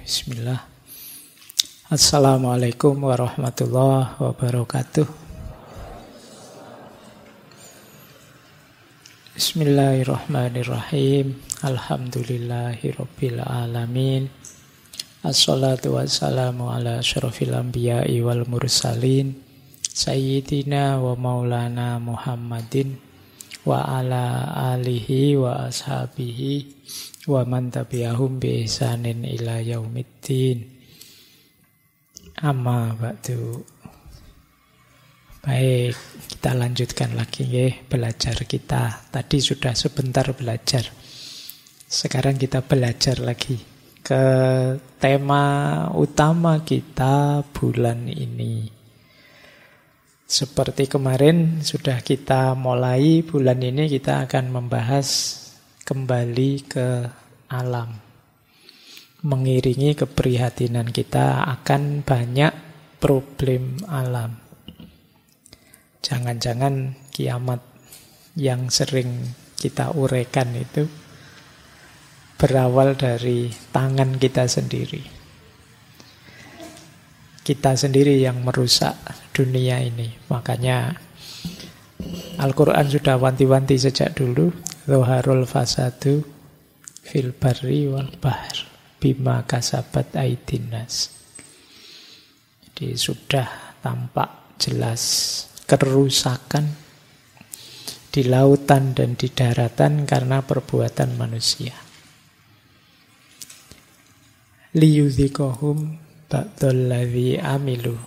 Bismillah. Assalamualaikum warahmatullahi wabarakatuh. Bismillahirrahmanirrahim. Alhamdulillahirabbil alamin. Assalatu wassalamu ala asyrafil anbiya'i wal mursalin sayyidina wa maulana Muhammadin wa ala alihi wa ashabihi wa man tabi'ahum bi ihsanin ila yaumiddin. Amma ba'du. Baik, kita lanjutkan lagi ya belajar kita. Tadi sudah sebentar belajar. Sekarang kita belajar lagi ke tema utama kita bulan ini. Seperti kemarin sudah kita mulai, bulan ini kita akan membahas kembali ke alam. Mengiringi keprihatinan kita akan banyak problem alam. Jangan-jangan kiamat yang sering kita uraikan itu berawal dari tangan kita sendiri. Kita sendiri yang merusak dunia ini. Makanya Al-Quran sudah wanti-wanti sejak dulu. Zoharul fasadu fil barri wal bahr bima kasabat aidinnas. Jadi sudah tampak jelas kerusakan di lautan dan di daratan karena perbuatan manusia. Liyudhikohum ba'dalladzi amilu,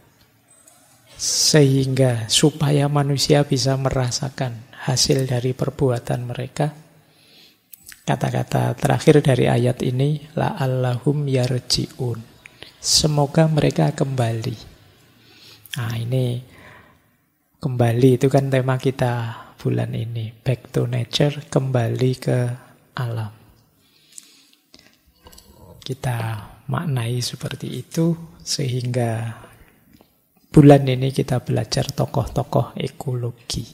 sehingga supaya manusia bisa merasakan hasil dari perbuatan mereka. Kata-kata terakhir dari ayat ini, la'allahum yarji'un, semoga mereka kembali. Nah ini kembali itu kan tema kita bulan ini, back to nature, kembali ke alam. Kita maknai seperti itu sehingga bulan ini kita belajar tokoh-tokoh ekologi.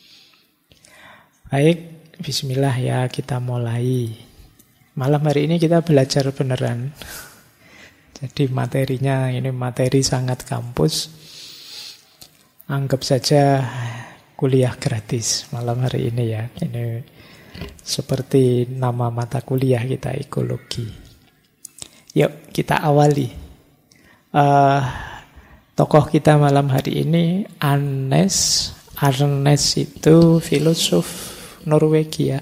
Baik, bismillah ya, kita mulai. Malam hari ini kita belajar beneran. Jadi materinya ini materi sangat kampus. Anggap saja kuliah gratis malam hari ini ya. Ini seperti nama mata kuliah kita, ekologi. Yuk kita awali. Tokoh kita malam hari ini Arnes. Arnes itu filosof Norwegia.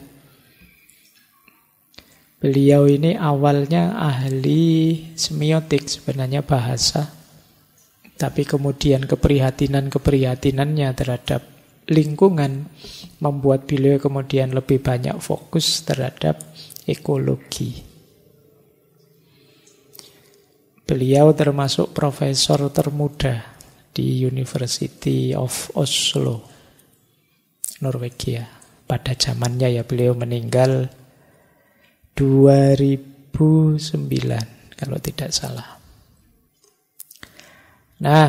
Beliau ini awalnya ahli semiotik, sebenarnya bahasa. Tapi kemudian keprihatinannya terhadap lingkungan membuat beliau kemudian lebih banyak fokus terhadap ekologi. Beliau termasuk profesor termuda di University of Oslo, Norwegia. Pada zamannya ya, beliau meninggal 2009 kalau tidak salah. Nah,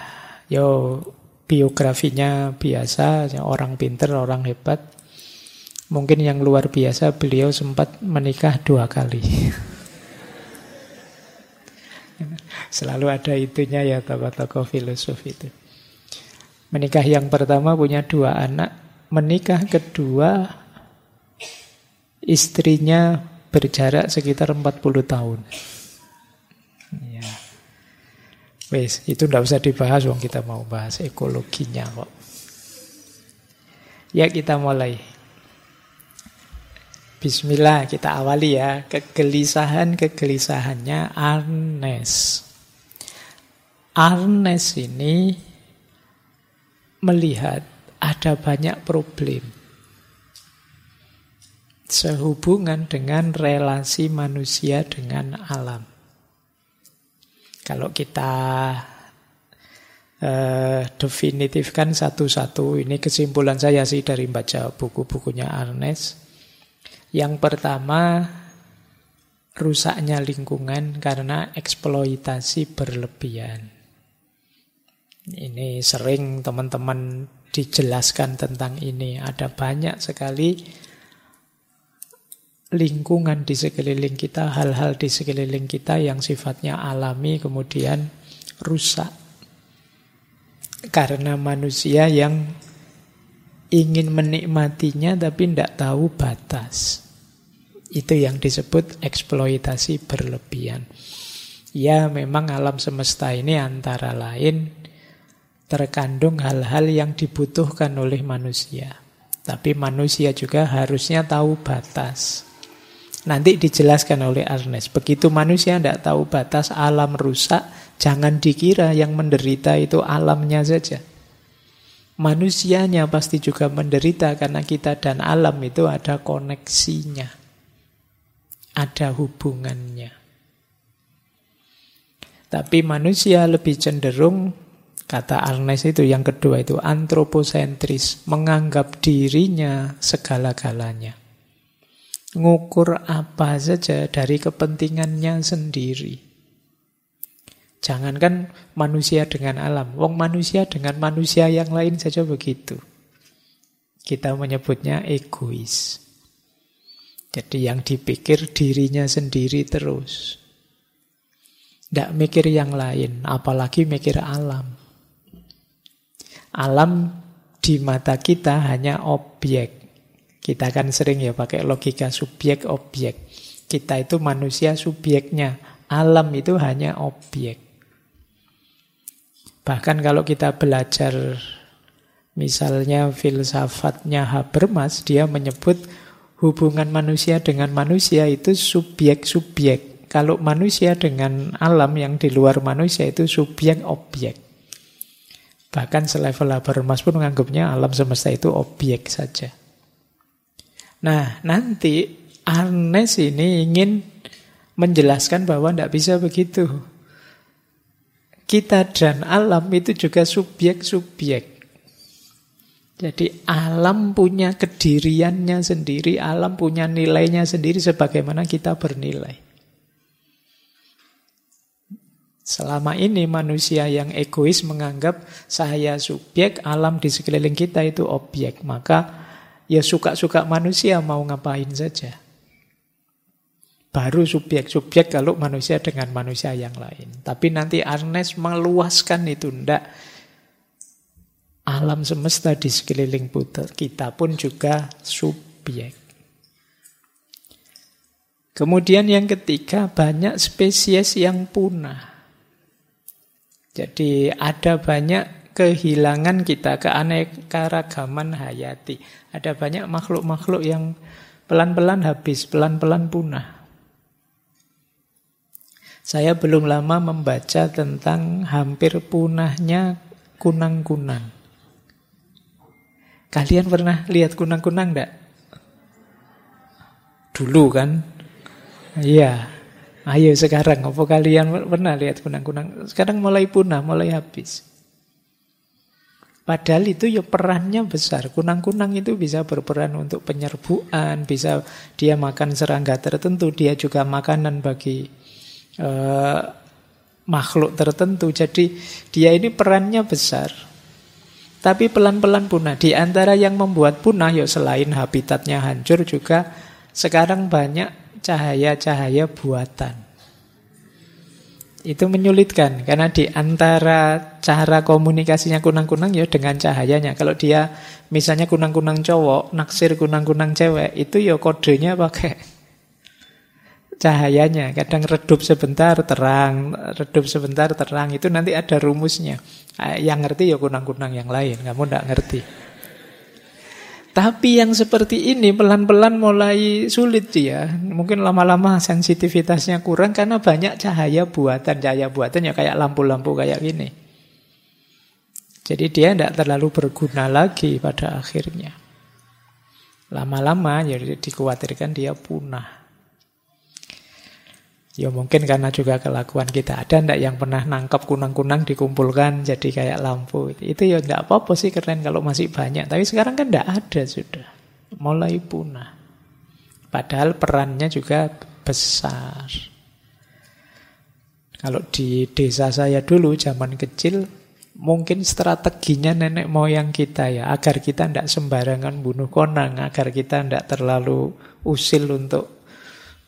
biografinya biasa, orang pinter, orang hebat. Mungkin yang luar biasa, beliau sempat menikah 2 kali. Selalu ada itunya ya tokoh-tokoh filosof itu. Menikah yang pertama punya 2 anak. Menikah kedua, istrinya berjarak sekitar 40 tahun. Ya. Wes, itu enggak usah dibahas, wong kita mau bahas ekologinya kok. Ya, kita mulai. Bismillah, kita awali ya. Kegelisahannya Arnes. Arnes ini melihat ada banyak problem sehubungan dengan relasi manusia dengan alam. Kalau kita definitifkan satu-satu, ini kesimpulan saya sih dari baca buku-bukunya Arnes. Yang pertama, rusaknya lingkungan karena eksploitasi berlebihan. Ini sering teman-teman dijelaskan tentang ini. Ada banyak sekali lingkungan di sekeliling kita, hal-hal di sekeliling kita yang sifatnya alami kemudian rusak. Karena manusia yang ingin menikmatinya tapi tidak tahu batas. Itu yang disebut eksploitasi berlebihan. Ya, memang alam semesta ini antara lain terkandung hal-hal yang dibutuhkan oleh manusia. Tapi manusia juga harusnya tahu batas. Nanti dijelaskan oleh Ernest. Begitu manusia tidak tahu batas, alam rusak, jangan dikira yang menderita itu alamnya saja. Manusianya pasti juga menderita karena kita dan alam itu ada koneksinya. Ada hubungannya. Tapi manusia lebih cenderung, kata Ernest itu yang kedua itu, antroposentris, menganggap dirinya segala-galanya. Ngukur apa saja dari kepentingannya sendiri. Jangankan manusia dengan alam, wong manusia dengan manusia yang lain saja begitu. Kita menyebutnya egois. Jadi yang dipikir dirinya sendiri terus. Tidak mikir yang lain, apalagi mikir alam. Alam di mata kita hanya objek. Kita kan sering ya pakai logika subjek-objek. Kita itu manusia subjeknya. Alam itu hanya objek. Bahkan kalau kita belajar misalnya filsafatnya Habermas, dia menyebut hubungan manusia dengan manusia itu subjek-subjek. Kalau manusia dengan alam yang di luar manusia itu subjek-objek. Bahkan selevel Habermas pun menganggapnya alam semesta itu objek saja. Nah, nanti Ernest ini ingin menjelaskan bahwa tidak bisa begitu. Kita dan alam itu juga subjek-subjek. Jadi alam punya kediriannya sendiri, alam punya nilainya sendiri sebagaimana kita bernilai. Selama ini manusia yang egois menganggap saya subjek, alam di sekeliling kita itu objek. Maka ya suka-suka manusia mau ngapain saja. Baru subjek-subjek kalau manusia dengan manusia yang lain. Tapi nanti Ernest meluaskan itu. Ndak. Alam semesta di sekeliling kita pun juga subjek. Kemudian yang ketiga, banyak spesies yang punah. Jadi ada banyak kehilangan kita, keanekaragaman hayati. Ada banyak makhluk-makhluk yang pelan-pelan habis, pelan-pelan punah. Saya belum lama membaca tentang hampir punahnya kunang-kunang. Kalian pernah lihat kunang-kunang enggak? Dulu kan? Iya. Ayo sekarang, apa kalian pernah lihat kunang-kunang? Sekarang mulai punah, mulai habis. Padahal itu ya perannya besar. Kunang-kunang itu bisa berperan untuk penyerbuan, bisa dia makan serangga tertentu, dia juga makanan bagi makhluk tertentu. Jadi dia ini perannya besar. Tapi pelan-pelan punah. Di antara yang membuat punah, ya selain habitatnya hancur juga sekarang banyak cahaya-cahaya buatan. Itu menyulitkan karena di antara cara komunikasinya kunang-kunang ya dengan cahayanya. Kalau dia misalnya kunang-kunang cowok naksir kunang-kunang cewek, itu ya kodenya pakai cahayanya. Kadang redup sebentar terang, redup sebentar terang. Itu nanti ada rumusnya. Yang ngerti ya kunang-kunang yang lain, kamu enggak ngerti. Tapi yang seperti ini pelan-pelan mulai sulit dia. Mungkin lama-lama sensitivitasnya kurang karena banyak cahaya buatan. Cahaya buatan ya kayak lampu-lampu kayak gini. Jadi dia tidak terlalu berguna lagi pada akhirnya. Lama-lama ya dikhawatirkan dia punah. Ya mungkin karena juga kelakuan kita. Ada ndak yang pernah nangkap kunang-kunang dikumpulkan jadi kayak lampu. Itu ya ndak apa-apa sih, keren kalau masih banyak. Tapi sekarang kan ndak ada sudah. Mulai punah. Padahal perannya juga besar. Kalau di desa saya dulu zaman kecil, mungkin strateginya nenek moyang kita ya, agar kita ndak sembarangan bunuh konang, agar kita ndak terlalu usil untuk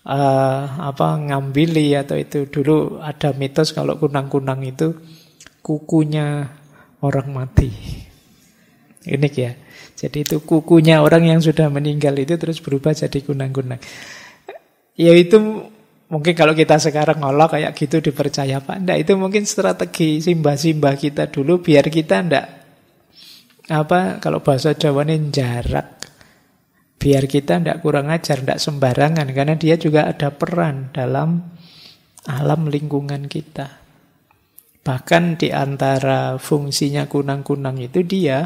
ngambili, atau itu dulu ada mitos kalau kunang-kunang itu kukunya orang mati. Unik ya. Jadi itu kukunya orang yang sudah meninggal itu terus berubah jadi kunang-kunang. Ya itu mungkin kalau kita sekarang ngolok kayak gitu dipercaya Pak. Enggak, itu mungkin strategi simbah-simbah kita dulu biar kita enggak kalau bahasa Jawa ini jarak. Biar kita tidak kurang ajar, tidak sembarangan. Karena dia juga ada peran dalam alam lingkungan kita. Bahkan di antara fungsinya kunang-kunang itu dia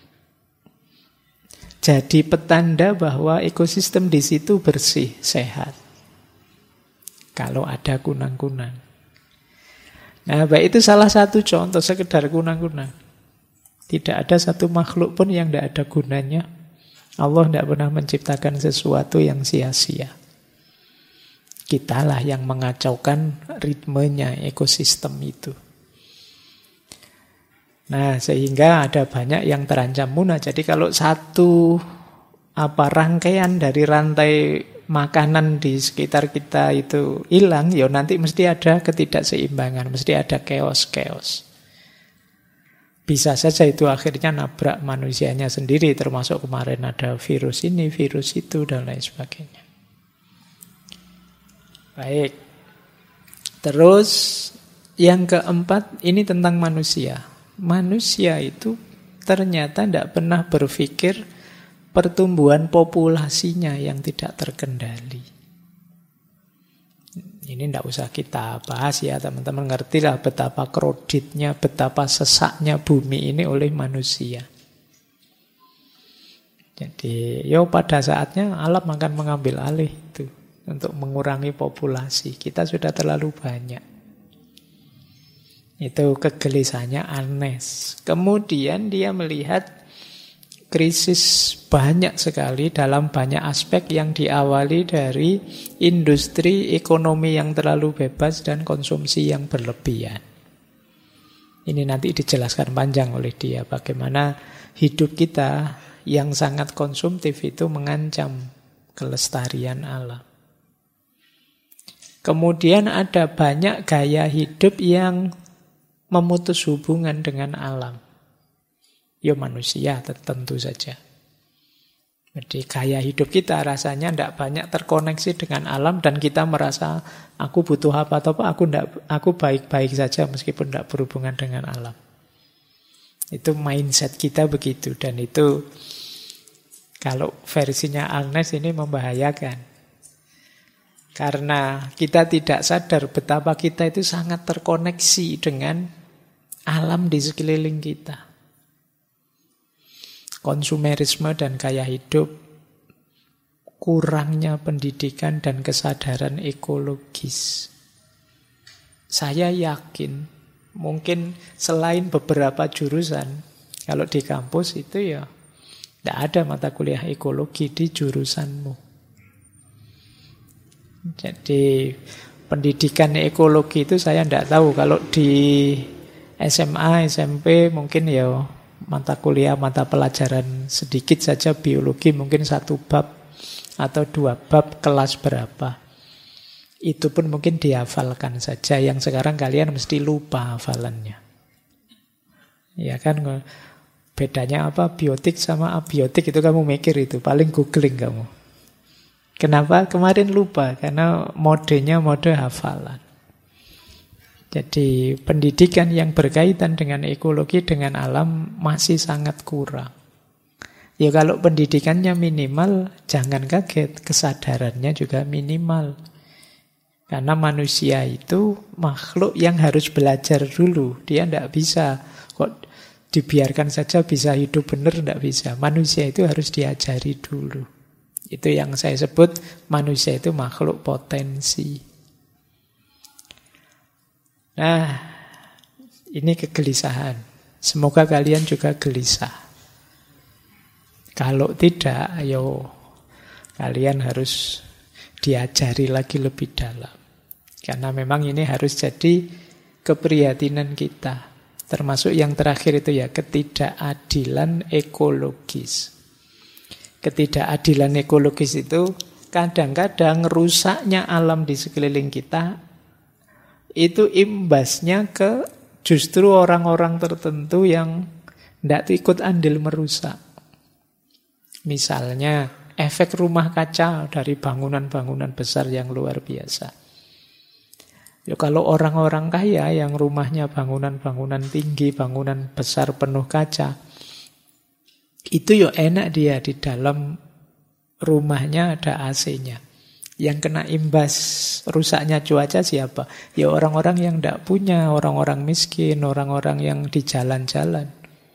jadi petanda bahwa ekosistem di situ bersih, sehat. Kalau ada kunang-kunang. Nah, baik itu salah satu contoh sekedar kunang-kunang. Tidak ada satu makhluk pun yang tidak ada gunanya. Allah tidak pernah menciptakan sesuatu yang sia-sia. Kitalah yang mengacaukan ritmenya ekosistem itu. Nah, sehingga ada banyak yang terancam punah. Jadi kalau satu rangkaian dari rantai makanan di sekitar kita itu hilang, ya nanti mesti ada ketidakseimbangan, mesti ada chaos-chaos. Bisa saja itu akhirnya nabrak manusianya sendiri, termasuk kemarin ada virus ini, virus itu, dan lain sebagainya. Baik. Terus yang keempat, ini tentang manusia. Manusia itu ternyata tidak pernah berpikir pertumbuhan populasinya yang tidak terkendali. Ini tidak usah kita bahas ya, teman-teman ngerti lah betapa kroditnya, betapa sesaknya bumi ini oleh manusia. Jadi, pada saatnya alam akan mengambil alih itu untuk mengurangi populasi. Kita sudah terlalu banyak. Itu kegelisahannya Anes. Kemudian dia melihat krisis banyak sekali dalam banyak aspek yang diawali dari industri ekonomi yang terlalu bebas dan konsumsi yang berlebihan. Ini nanti dijelaskan panjang oleh dia bagaimana hidup kita yang sangat konsumtif itu mengancam kelestarian alam. Kemudian ada banyak gaya hidup yang memutus hubungan dengan alam. Ya manusia tentu saja. Jadi gaya hidup kita rasanya tidak banyak terkoneksi dengan alam dan kita merasa aku butuh apa atau apa, aku baik-baik saja meskipun tidak berhubungan dengan alam. Itu mindset kita begitu, dan itu kalau versinya Agnes ini membahayakan. Karena kita tidak sadar betapa kita itu sangat terkoneksi dengan alam di sekeliling kita. Konsumerisme dan gaya hidup, kurangnya pendidikan dan kesadaran ekologis. Saya yakin mungkin selain beberapa jurusan, kalau di kampus itu ya tidak ada mata kuliah ekologi di jurusanmu. Jadi pendidikan ekologi itu saya tidak tahu. Kalau di SMA, SMP mungkin ya mata kuliah, mata pelajaran sedikit saja biologi, mungkin 1 bab atau 2 bab kelas berapa. Itu pun mungkin dihafalkan saja. Yang sekarang kalian mesti lupa hafalannya. Ya kan, bedanya apa biotik sama abiotik itu kamu mikir itu, paling googling kamu. Kenapa? Kemarin lupa, karena modenya mode hafalan. Jadi pendidikan yang berkaitan dengan ekologi, dengan alam masih sangat kurang. Ya kalau pendidikannya minimal, jangan kaget, kesadarannya juga minimal. Karena manusia itu makhluk yang harus belajar dulu. Dia tidak bisa kok dibiarkan saja bisa hidup benar, tidak bisa. Manusia itu harus diajari dulu. Itu yang saya sebut manusia itu makhluk potensi. Nah, ini kegelisahan. Semoga kalian juga gelisah. Kalau tidak, ayo kalian harus diajari lagi lebih dalam. Karena memang ini harus jadi keprihatinan kita. Termasuk yang terakhir itu ya, ketidakadilan ekologis. Ketidakadilan ekologis itu kadang-kadang rusaknya alam di sekeliling kita itu imbasnya ke justru orang-orang tertentu yang tidak ikut andil merusak. Misalnya efek rumah kaca dari bangunan-bangunan besar yang luar biasa. Ya, kalau orang-orang kaya yang rumahnya bangunan-bangunan tinggi, bangunan besar penuh kaca, itu ya enak dia di dalam rumahnya ada AC-nya. Yang kena imbas rusaknya cuaca siapa? Ya orang-orang yang tidak punya, orang-orang miskin, orang-orang yang di jalan-jalan.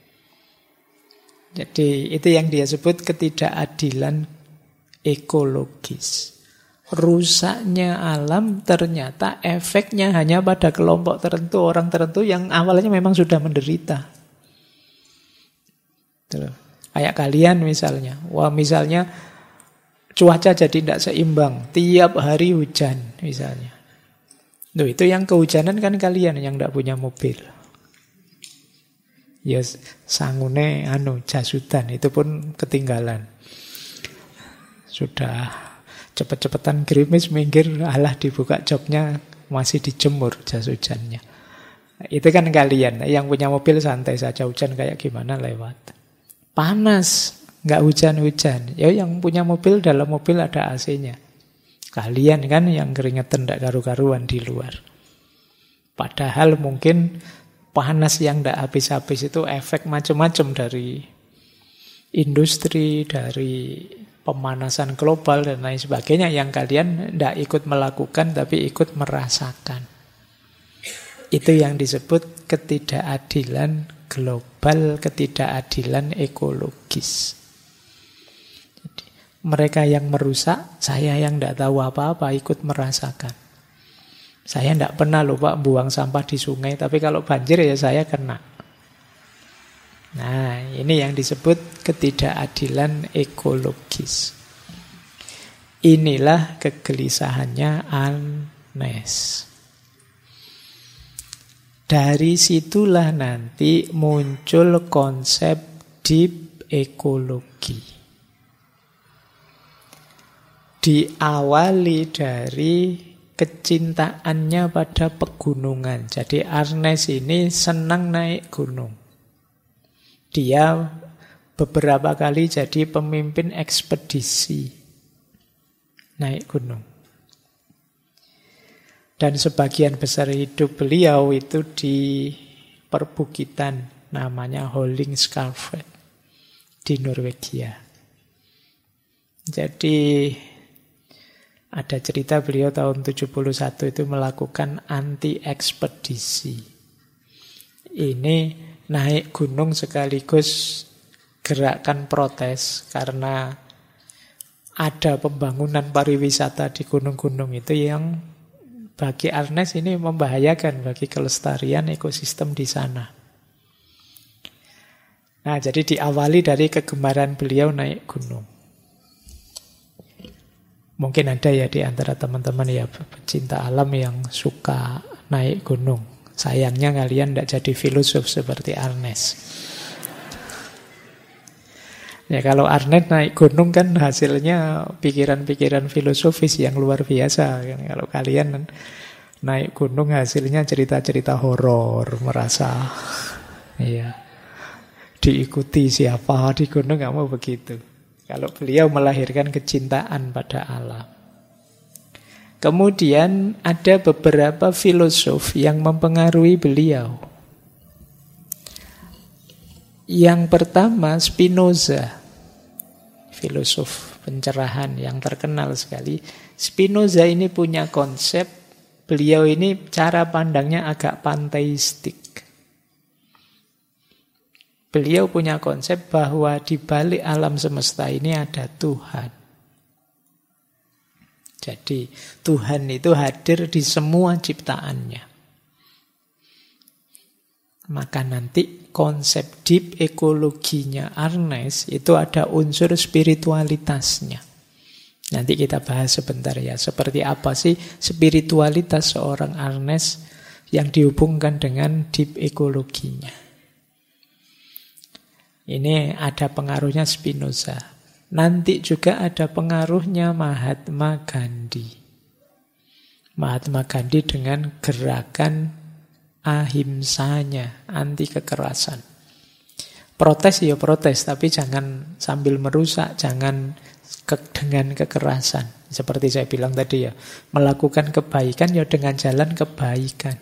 Jadi itu yang dia sebut ketidakadilan ekologis. Rusaknya alam ternyata efeknya hanya pada kelompok tertentu, orang tertentu yang awalnya memang sudah menderita. Kayak kalian misalnya. Wah, misalnya cuaca jadi tidak seimbang, tiap hari hujan misalnya. Loh, itu yang kehujanan kan kalian yang tidak punya mobil. Ya sangune jasudan, itu pun ketinggalan. Sudah cepet-cepetan gerimis minggir, alah dibuka joknya masih dijemur jas hujannya. Itu kan kalian, yang punya mobil santai saja, hujan kayak gimana lewat. Panas, nggak hujan-hujan. Ya yang punya mobil, dalam mobil ada AC-nya. Kalian kan yang keringetan tidak karu-karuan di luar. Padahal mungkin panas yang tidak habis-habis itu efek macam-macam dari industri, dari pemanasan global dan lain sebagainya yang kalian tidak ikut melakukan tapi ikut merasakan. Itu yang disebut ketidakadilan global, ketidakadilan ekologis. Jadi, mereka yang merusak, saya yang tidak tahu apa-apa ikut merasakan. Saya tidak pernah loh Pak buang sampah di sungai, tapi kalau banjir ya saya kena. Nah, ini yang disebut ketidakadilan ekologis. Inilah kegelisahannya Arnes. Dari situlah nanti muncul konsep deep ekologi. Diawali dari kecintaannya pada pegunungan. Jadi Arnes ini senang naik gunung. Dia beberapa kali jadi pemimpin ekspedisi naik gunung. Dan sebagian besar hidup beliau itu di perbukitan namanya Hollingskarvet di Norwegia. Jadi ada cerita beliau tahun 71 itu melakukan anti-ekspedisi. Ini naik gunung sekaligus gerakan protes karena ada pembangunan pariwisata di gunung-gunung itu yang bagi Arnes ini membahayakan bagi kelestarian ekosistem di sana. Nah, jadi diawali dari kegemaran beliau naik gunung. Mungkin ada ya di antara teman-teman ya pecinta alam yang suka naik gunung. Sayangnya kalian tidak jadi filosof seperti Arnes. Ya kalau Arnes naik gunung kan hasilnya pikiran-pikiran filosofis yang luar biasa. Kalau kalian naik gunung hasilnya cerita-cerita horor, merasa ya diikuti siapa di gunung, nggak mau begitu. Kalau beliau melahirkan kecintaan pada alam. Kemudian ada beberapa filosof yang mempengaruhi beliau. Yang pertama Spinoza, filosof pencerahan yang terkenal sekali. Spinoza ini punya konsep, beliau ini cara pandangnya agak panteistik. Beliau punya konsep bahwa di balik alam semesta ini ada Tuhan. Jadi Tuhan itu hadir di semua ciptaannya. Maka nanti konsep deep ekologinya Arnes itu ada unsur spiritualitasnya. Nanti kita bahas sebentar ya. Seperti apa sih spiritualitas seorang Arnes yang dihubungkan dengan deep ekologinya. Ini ada pengaruhnya Spinoza. Nanti juga ada pengaruhnya Mahatma Gandhi. Mahatma Gandhi dengan gerakan ahimsanya, anti kekerasan. Protes ya protes, tapi jangan sambil merusak, jangan dengan kekerasan. Seperti saya bilang tadi ya, melakukan kebaikan ya dengan jalan kebaikan.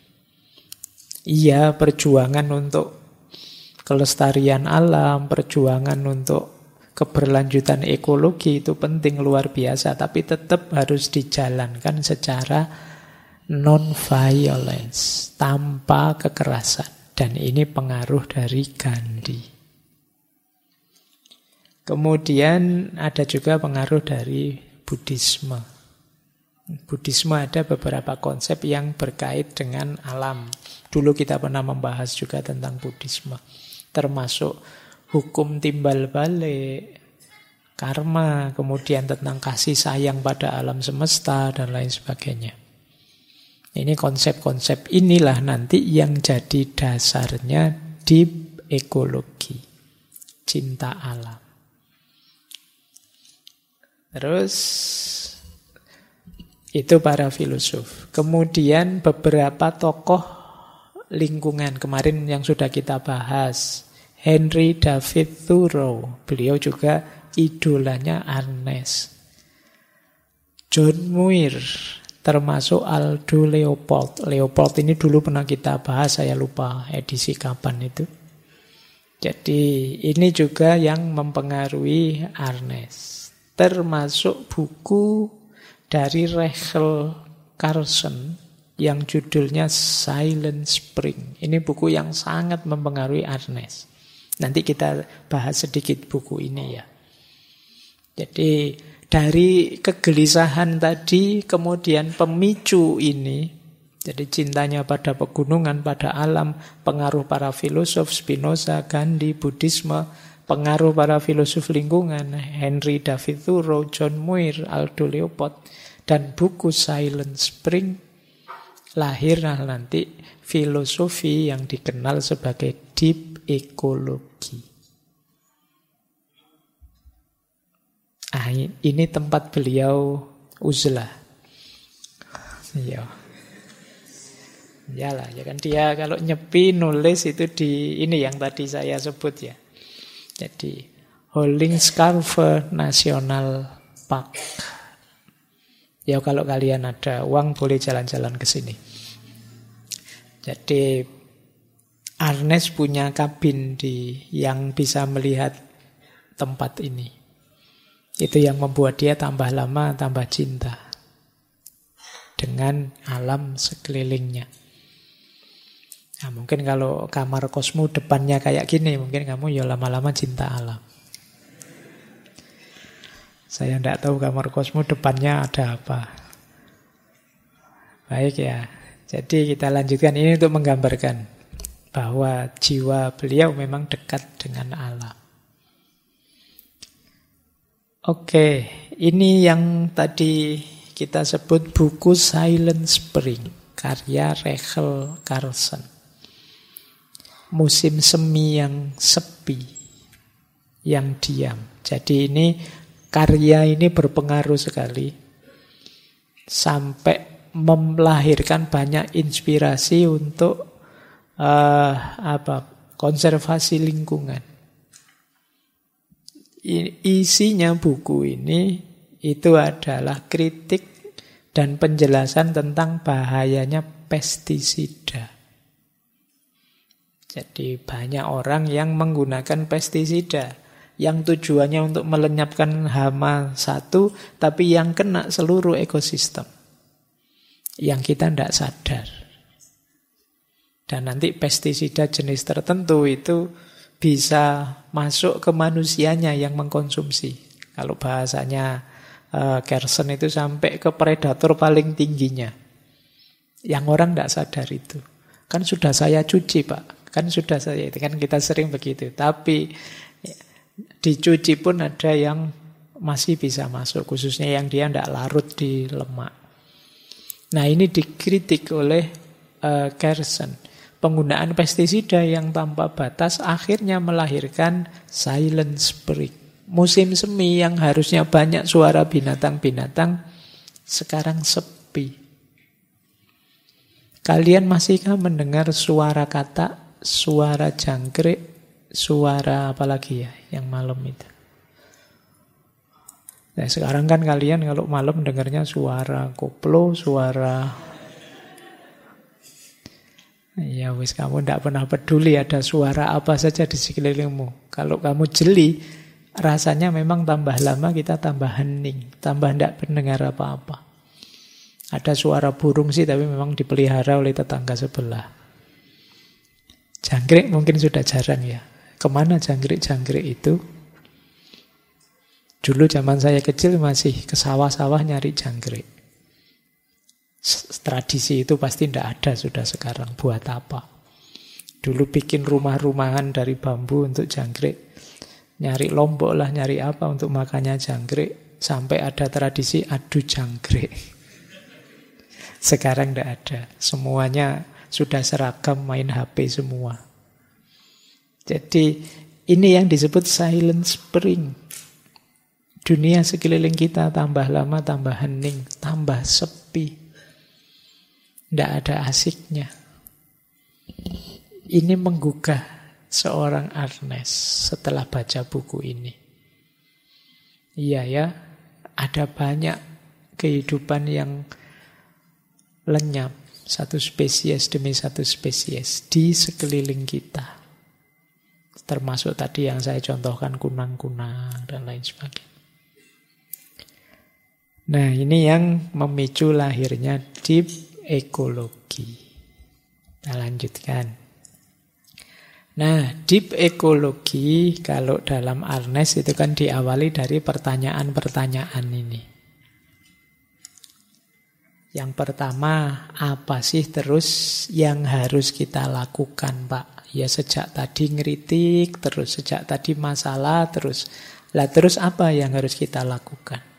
Iya, perjuangan untuk kelestarian alam, perjuangan untuk keberlanjutan ekologi itu penting, luar biasa, tapi tetap harus dijalankan secara non-violence, tanpa kekerasan. Dan ini pengaruh dari Gandhi. Kemudian ada juga pengaruh dari Buddhisme. Buddhisme ada beberapa konsep yang berkait dengan alam. Dulu kita pernah membahas juga tentang Buddhisme, termasuk hukum timbal balik, karma, kemudian tentang kasih sayang pada alam semesta, dan lain sebagainya. Ini konsep-konsep inilah nanti yang jadi dasarnya deep ekologi, cinta alam. Terus itu para filosof. Kemudian beberapa tokoh lingkungan kemarin yang sudah kita bahas. Henry David Thoreau, beliau juga idolanya Ernest. John Muir, termasuk Aldo Leopold. Leopold ini dulu pernah kita bahas, saya lupa edisi kapan itu. Jadi ini juga yang mempengaruhi Ernest. Termasuk buku dari Rachel Carson yang judulnya Silent Spring. Ini buku yang sangat mempengaruhi Ernest. Nanti kita bahas sedikit buku ini ya. Jadi dari kegelisahan tadi, kemudian pemicu ini, jadi cintanya pada pegunungan, pada alam, pengaruh para filosof, Spinoza, Gandhi, Buddhisme, pengaruh para filosof lingkungan, Henry David Thoreau, John Muir, Aldo Leopold, dan buku Silent Spring, lahirlah nanti filosofi yang dikenal sebagai deep ekologi. Ini tempat beliau uzlah. Iya. Iyalah, ya kan dia kalau nyepi nulis itu di ini yang tadi saya sebut ya. Jadi Hollingscarver National Park. Ya kalau kalian ada uang boleh jalan-jalan ke sini. Jadi Ernest punya kabin yang bisa melihat tempat ini. Itu yang membuat dia tambah lama, tambah cinta dengan alam sekelilingnya. Nah, mungkin kalau kamar kosmu depannya kayak gini, mungkin kamu ya lama-lama cinta alam. Saya tidak tahu kamar kosmu depannya ada apa. Baik ya, jadi kita lanjutkan ini untuk menggambarkan bahwa jiwa beliau memang dekat dengan alam. Oke, ini yang tadi kita sebut buku Silent Spring, karya Rachel Carson. Musim semi yang sepi, yang diam. Jadi ini karya ini berpengaruh sekali sampai melahirkan banyak inspirasi untuk konservasi lingkungan. Isinya buku ini itu adalah kritik dan penjelasan tentang bahayanya pestisida. Jadi banyak orang yang menggunakan pestisida yang tujuannya untuk melenyapkan hama satu, tapi yang kena seluruh ekosistem. Yang kita tidak sadar. Dan nanti pestisida jenis tertentu itu bisa masuk ke manusianya yang mengkonsumsi. Kalau bahasanya Carson itu sampai ke predator paling tingginya. Yang orang tidak sadar itu. Kan sudah saya cuci Pak. Kan sudah saya, kan kita sering begitu. Tapi dicuci pun ada yang masih bisa masuk. Khususnya yang dia tidak larut di lemak. Nah ini dikritik oleh Carson. Penggunaan pestisida yang tanpa batas akhirnya melahirkan Silent Spring, Musim semi yang harusnya banyak suara binatang-binatang, sekarang sepi. Kalian masihkah mendengar suara katak, suara jangkrik, suara apa lagi ya yang malam itu? Nah, sekarang kan kalian kalau malam dengarnya suara koplo, suara... Ya wis, kamu tidak pernah peduli ada suara apa saja di sekelilingmu. Kalau kamu jeli, rasanya memang tambah lama kita tambah hening, tambah tidak mendengar apa-apa. Ada suara burung sih, tapi memang dipelihara oleh tetangga sebelah. Jangkrik mungkin sudah jarang ya. Kemana jangkrik-jangkrik itu? Dulu zaman saya kecil masih ke sawah-sawah nyari jangkrik. Tradisi itu pasti tidak ada sudah sekarang. Buat apa? Dulu bikin rumah-rumahan dari bambu untuk jangkrik. Nyari lombok lah, nyari apa untuk makannya jangkrik. Sampai ada tradisi adu jangkrik. Sekarang tidak ada. Semuanya sudah seragam, main HP semua. Jadi ini yang disebut silent spring. Dunia sekeliling kita tambah lama, tambah hening, tambah sepi. Tidak ada asiknya. Ini menggugah seorang Ernest setelah baca buku ini. Iya ya, ada banyak kehidupan yang lenyap, satu spesies demi satu spesies di sekeliling kita. Termasuk tadi yang saya contohkan kunang-kunang dan lain sebagainya. Nah, ini yang memicu lahirnya deep ekologi. Kita lanjutkan. Nah, deep ekologi kalau dalam Ernest itu kan diawali dari pertanyaan-pertanyaan ini. Yang pertama, apa sih terus yang harus kita lakukan, Pak? Ya sejak tadi ngeritik, terus sejak tadi masalah, terus. Lah terus apa yang harus kita lakukan?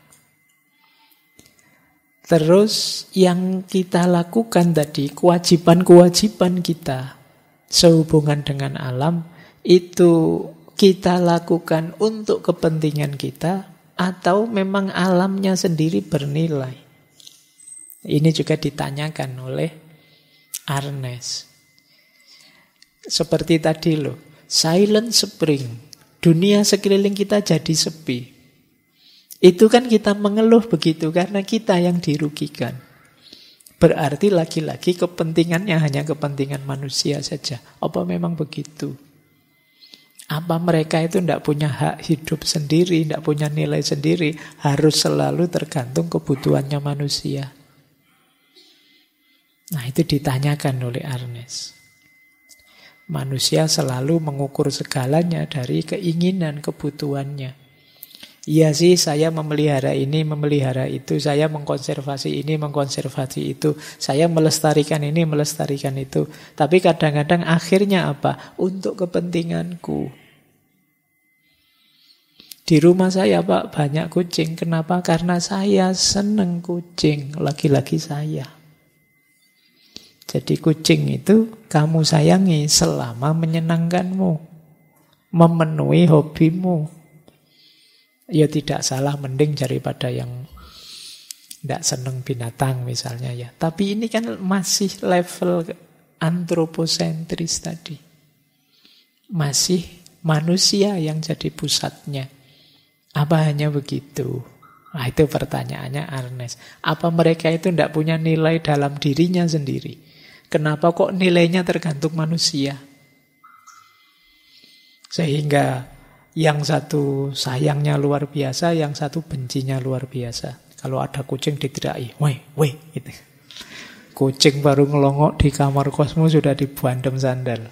Terus yang kita lakukan tadi, kewajiban-kewajiban kita sehubungan dengan alam, itu kita lakukan untuk kepentingan kita atau memang alamnya sendiri bernilai? Ini juga ditanyakan oleh Ernest. Seperti tadi loh, silent spring, dunia sekeliling kita jadi sepi. Itu kan kita mengeluh begitu karena kita yang dirugikan. Berarti lagi-lagi kepentingannya hanya kepentingan manusia saja. Apa memang begitu? Apa mereka itu tidak punya hak hidup sendiri, tidak punya nilai sendiri, harus selalu tergantung kebutuhannya manusia? Nah, itu ditanyakan oleh Ernest. Manusia selalu mengukur segalanya dari keinginan, kebutuhannya. Iya sih, saya memelihara ini, memelihara itu, saya mengkonservasi ini, mengkonservasi itu, saya melestarikan ini, melestarikan itu. Tapi kadang-kadang akhirnya apa? Untuk kepentinganku. Di rumah saya, Pak, banyak kucing. Kenapa? Karena saya seneng kucing, lagi-lagi saya. Jadi kucing itu kamu sayangi selama menyenangkanmu, memenuhi hobimu. Ya tidak salah, mending daripada yang tidak senang binatang misalnya ya. Tapi ini kan masih level antroposentris tadi. Masih manusia yang jadi pusatnya. Apa hanya begitu? Nah, itu pertanyaannya Ernest. Apa mereka itu tidak punya nilai dalam dirinya sendiri? Kenapa kok nilainya tergantung manusia? Sehingga yang satu sayangnya luar biasa, yang satu bencinya luar biasa. Kalau ada kucing diteriaki, weh, gitu. Kucing baru ngelongok di kamar kosmu sudah dibandem sandal.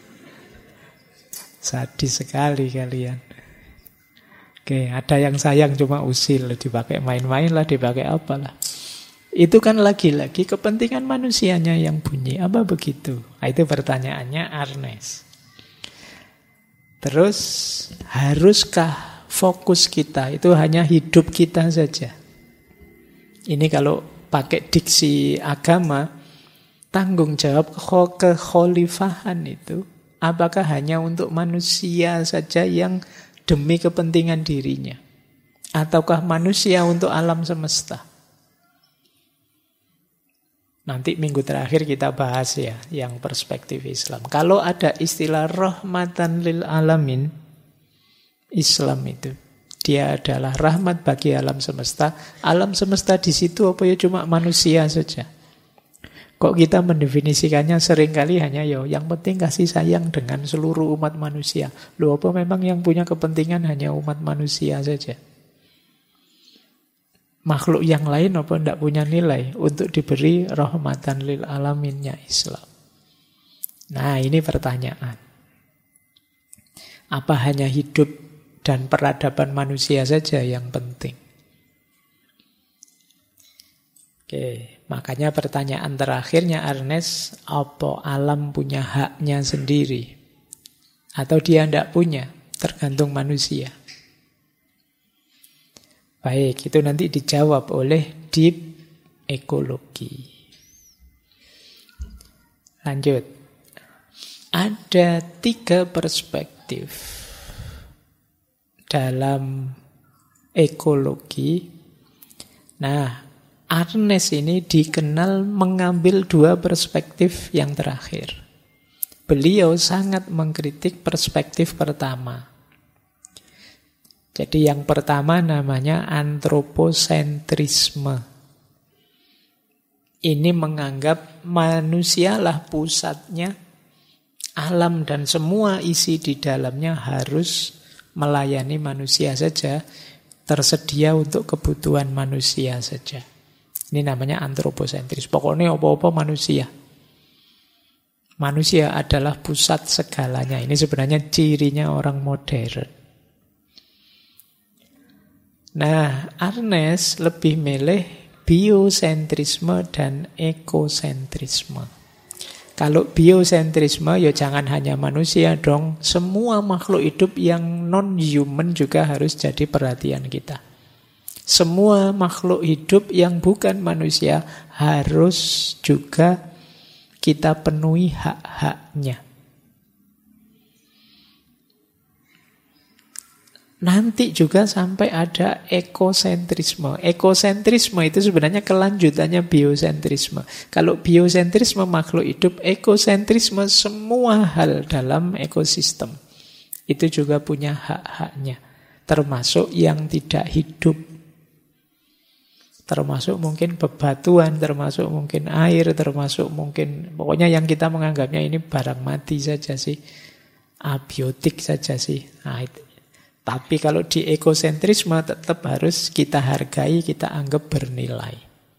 Sadis sekali kalian. Oke, ada yang sayang cuma usil, dipakai main-main lah, dipakai apalah. Itu kan lagi-lagi kepentingan manusianya yang bunyi. Apa begitu? Nah, itu pertanyaannya Ernest. Terus, haruskah fokus kita itu hanya hidup kita saja? Ini kalau pakai diksi agama, tanggung jawab kekhalifahan itu apakah hanya untuk manusia saja yang demi kepentingan dirinya? Ataukah manusia untuk alam semesta? Nanti minggu terakhir kita bahas ya, yang perspektif Islam. Kalau ada istilah rahmatan lil alamin, Islam itu, dia adalah rahmat bagi alam semesta. Alam semesta di situ apa ya, cuma manusia saja. Kok kita mendefinisikannya seringkali hanya yang penting kasih sayang dengan seluruh umat manusia. Loh, apa memang yang punya kepentingan hanya umat manusia saja? Makhluk yang lain apa tidak punya nilai untuk diberi rahmatan lil alaminnya Islam? Nah, ini pertanyaan. Apa hanya hidup dan peradaban manusia saja yang penting? Oke, makanya pertanyaan terakhirnya Ernest, apa alam punya haknya sendiri? Atau dia tidak punya? Tergantung manusia. Baik, itu nanti dijawab oleh deep ekologi. Lanjut. Ada 3 perspektif dalam ekologi. Nah, Ernest ini dikenal mengambil 2 perspektif yang terakhir. Beliau sangat mengkritik perspektif pertama. Jadi yang pertama namanya antroposentrisme. Ini menganggap manusialah pusatnya, alam dan semua isi di dalamnya harus melayani manusia saja, tersedia untuk kebutuhan manusia saja. Ini namanya antroposentris. Pokoknya apa-apa manusia. Manusia adalah pusat segalanya. Ini sebenarnya cirinya orang modern. Nah, Ernest lebih milih biosentrisme dan ekosentrisme. Kalau biosentrisme, ya jangan hanya manusia dong. Semua makhluk hidup yang non-human juga harus jadi perhatian kita. Semua makhluk hidup yang bukan manusia harus juga kita penuhi hak-haknya. Nanti juga sampai ada ekosentrisme. Ekosentrisme itu sebenarnya kelanjutannya biosentrisme. Kalau biosentrisme makhluk hidup, ekosentrisme semua hal dalam ekosistem. Itu juga punya hak-haknya. Termasuk yang tidak hidup. Termasuk mungkin bebatuan, termasuk mungkin air, termasuk mungkin... Pokoknya yang kita menganggapnya ini barang mati saja sih. Abiotik saja sih. Nah, itu. Tapi kalau di ekosentrisme tetap harus kita hargai, kita anggap bernilai.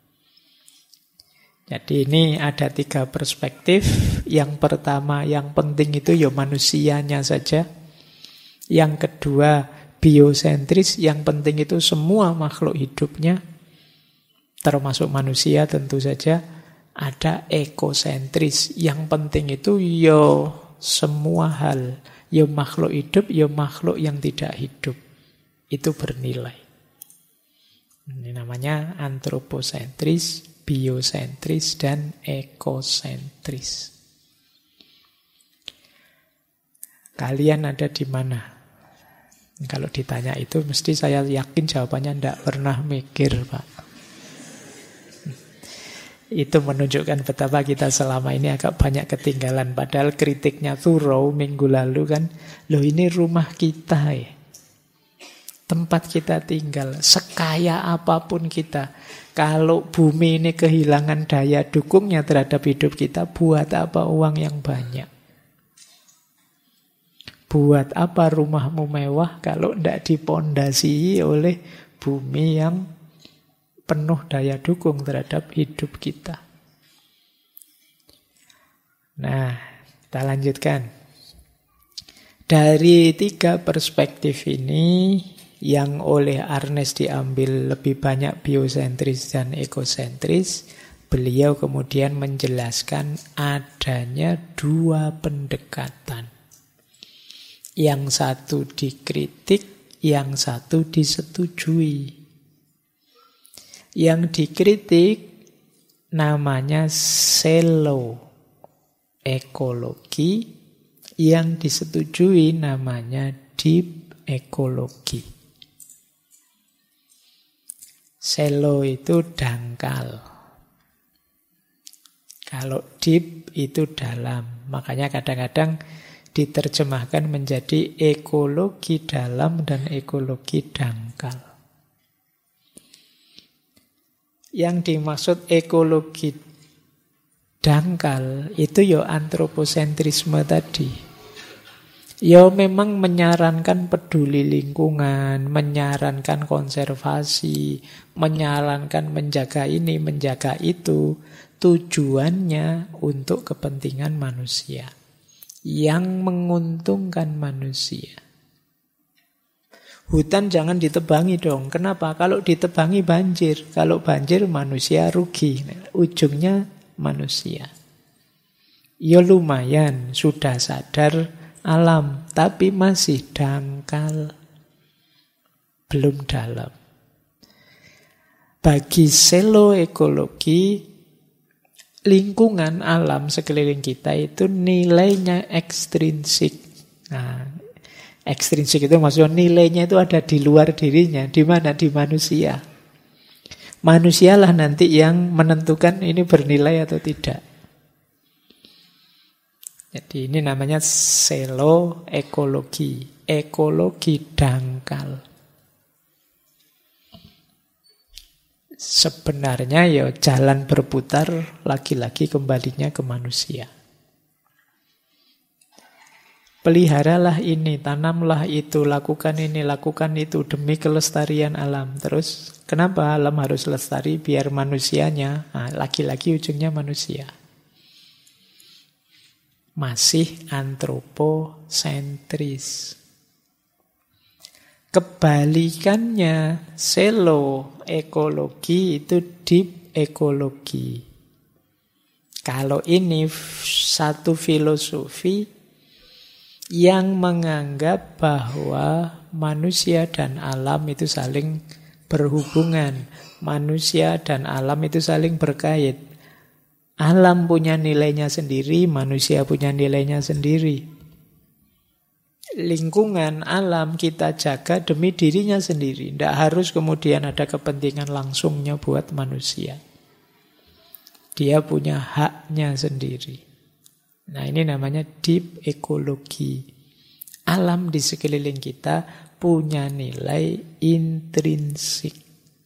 Jadi ini ada 3 perspektif. Yang pertama, yang penting itu ya manusianya saja. Yang kedua, biosentris, yang penting itu semua makhluk hidupnya, termasuk manusia tentu saja. Ada ekosentris, yang penting itu ya semua hal, ya makhluk hidup, ya makhluk yang tidak hidup. Itu bernilai. Ini namanya antroposentris, biosentris, dan ekosentris. Kalian ada di mana? Kalau ditanya itu, mesti saya yakin jawabannya tidak pernah mikir, Pak. Itu menunjukkan betapa kita selama ini agak banyak ketinggalan. Padahal kritiknya Thoreau minggu lalu kan, loh ini rumah kita ya. Tempat kita tinggal, sekaya apapun kita. Kalau bumi ini kehilangan daya dukungnya terhadap hidup kita, buat apa uang yang banyak? Buat apa rumahmu mewah kalau tidak dipondasi oleh bumi yang penuh daya dukung terhadap hidup kita? Nah, kita lanjutkan. Dari 3 perspektif ini, yang oleh Ernest diambil lebih banyak biosentris dan ekosentris, beliau kemudian menjelaskan adanya 2 pendekatan. Yang satu dikritik, yang satu disetujui. Yang dikritik namanya shallow ekologi, yang disetujui namanya deep ekologi. Selo itu dangkal. Kalau deep itu dalam. Makanya kadang-kadang diterjemahkan menjadi ekologi dalam dan ekologi dangkal. Yang dimaksud ekologi dangkal itu ya antroposentrisme tadi. Ya memang menyarankan peduli lingkungan, menyarankan konservasi, menyarankan menjaga ini, menjaga itu. Tujuannya untuk kepentingan manusia. Yang menguntungkan manusia. Hutan jangan ditebangi dong. Kenapa? Kalau ditebangi banjir. Kalau banjir manusia rugi. Ujungnya manusia. Ya lumayan, sudah sadar alam, tapi masih dangkal, belum dalam. Bagi selo ekologi, lingkungan alam sekeliling kita itu nilainya ekstrinsik. Nah, ekstrinsik itu maksudnya nilainya itu ada di luar dirinya. Di mana? Di manusia. Manusialah nanti yang menentukan ini bernilai atau tidak. Jadi ini namanya selo ekologi, ekologi dangkal. Sebenarnya ya jalan berputar lagi-lagi kembalinya ke manusia. Peliharalah ini, tanamlah itu, lakukan ini, lakukan itu demi kelestarian alam. Terus kenapa alam harus lestari? Biar manusianya, lagi-lagi ujungnya manusia. Masih antroposentris. Kebalikannya, selo ekologi itu deep ekologi. Kalau ini satu filosofi yang menganggap bahwa manusia dan alam itu saling berhubungan. Manusia dan alam itu saling berkait. Alam punya nilainya sendiri, manusia punya nilainya sendiri. Lingkungan alam kita jaga demi dirinya sendiri. Tidak harus kemudian ada kepentingan langsungnya buat manusia. Dia punya haknya sendiri. Nah ini namanya deep ekologi. Alam di sekeliling kita punya nilai intrinsik.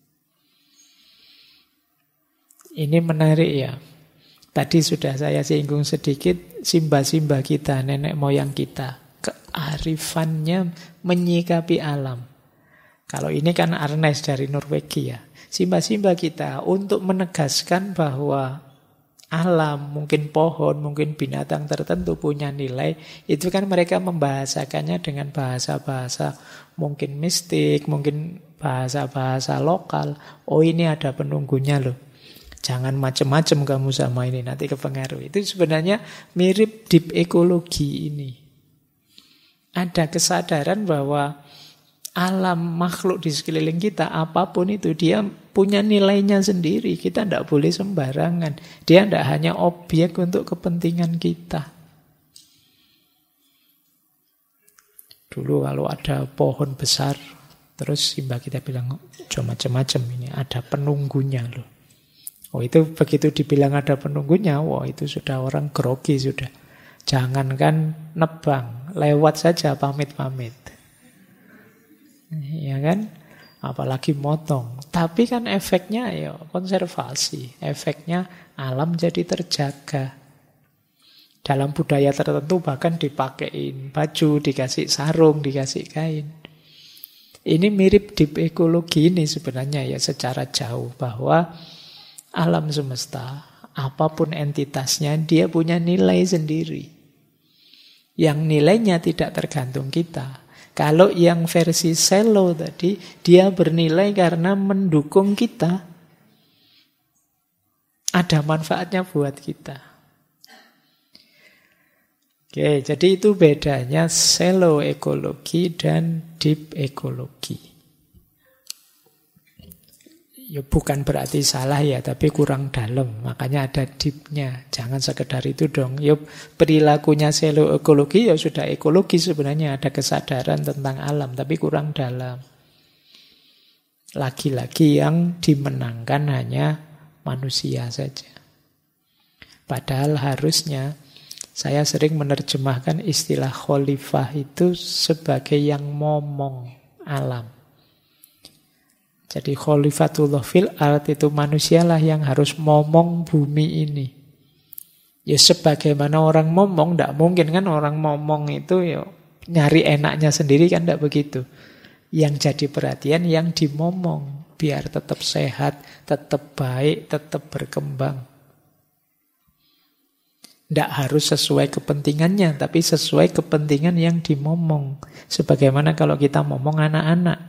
Ini menarik ya. Tadi sudah saya singgung sedikit, simba-simba kita, nenek moyang kita. Kearifannya menyikapi alam. Kalau ini kan Arnes dari Norwegia. Simba-simba kita untuk menegaskan bahwa alam, mungkin pohon, mungkin binatang tertentu punya nilai. Itu kan mereka membahasakannya dengan bahasa-bahasa mungkin mistik, mungkin bahasa-bahasa lokal. Oh ini ada penunggunya loh. Jangan macam-macam kamu sama ini, nanti kepengaruh. Itu sebenarnya mirip deep ekologi ini. Ada kesadaran bahwa alam makhluk di sekeliling kita, apapun itu, dia punya nilainya sendiri. Kita tidak boleh sembarangan. Dia tidak hanya objek untuk kepentingan kita. Dulu kalau ada pohon besar, terus simba kita bilang, jangan macam-macam ini, ada penunggunya loh. Oh itu begitu dibilang ada penunggunya, wah itu sudah orang grogi sudah. Jangankan nebang, lewat saja pamit-pamit. Ya kan? Apalagi motong. Tapi kan efeknya ya konservasi. Efeknya alam jadi terjaga. Dalam budaya tertentu bahkan dipakein baju, dikasih sarung, dikasih kain. Ini mirip deep ekologi ini sebenarnya ya secara jauh bahwa alam semesta, apapun entitasnya, dia punya nilai sendiri. Yang nilainya tidak tergantung kita. Kalau yang versi selo tadi, dia bernilai karena mendukung kita. Ada manfaatnya buat kita. Oke, jadi itu bedanya selo ekologi dan deep ekologi. Ya bukan berarti salah ya, tapi kurang dalam. Makanya ada deepnya. Jangan sekedar itu dong. Ya perilakunya selo-ekologi ya sudah ekologi sebenarnya. Ada kesadaran tentang alam, tapi kurang dalam. Lagi-lagi yang dimenangkan hanya manusia saja. Padahal harusnya saya sering menerjemahkan istilah khalifah itu sebagai yang momong alam. Jadi khalifatullah fil ard itu manusialah yang harus momong bumi ini. Ya sebagaimana orang momong, tidak mungkin kan orang momong itu ya nyari enaknya sendiri kan, tidak begitu. Yang jadi perhatian yang dimomong, biar tetap sehat, tetap baik, tetap berkembang. Tidak harus sesuai kepentingannya, tapi sesuai kepentingan yang dimomong. Sebagaimana kalau kita momong anak-anak.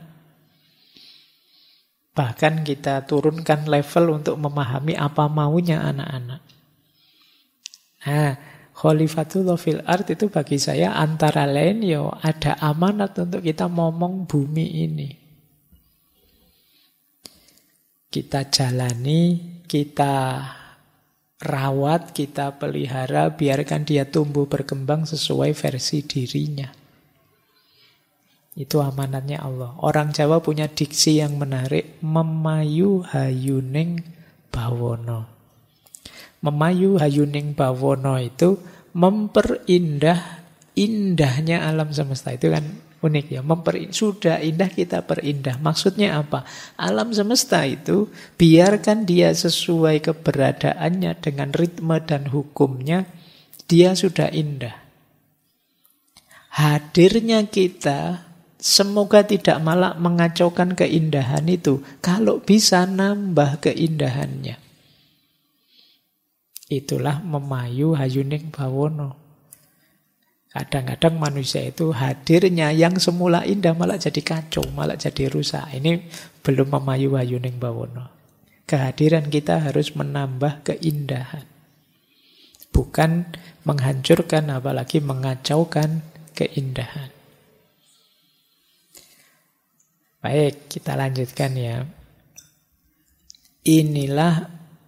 Bahkan kita turunkan level untuk memahami apa maunya anak-anak. Nah, khalifatullah fil ard itu bagi saya antara lain ya ada amanat untuk kita momong bumi ini. Kita jalani, kita rawat, kita pelihara, biarkan dia tumbuh berkembang sesuai versi dirinya. Itu amanatnya Allah. Orang Jawa punya diksi yang menarik, memayu hayuning bawono. Memayu hayuning bawono itu memperindah indahnya alam semesta. Itu kan unik ya. Sudah indah kita perindah. Maksudnya apa? Alam semesta itu biarkan dia sesuai keberadaannya dengan ritme dan hukumnya, dia sudah indah. Hadirnya kita semoga tidak malah mengacaukan keindahan itu. Kalau bisa nambah keindahannya. Itulah memayu hayuning bawono. Kadang-kadang manusia itu hadirnya yang semula indah malah jadi kacau, malah jadi rusak. Ini belum memayu hayuning bawono. Kehadiran kita harus menambah keindahan. Bukan menghancurkan, apalagi mengacaukan keindahan. Baik, kita lanjutkan ya. Inilah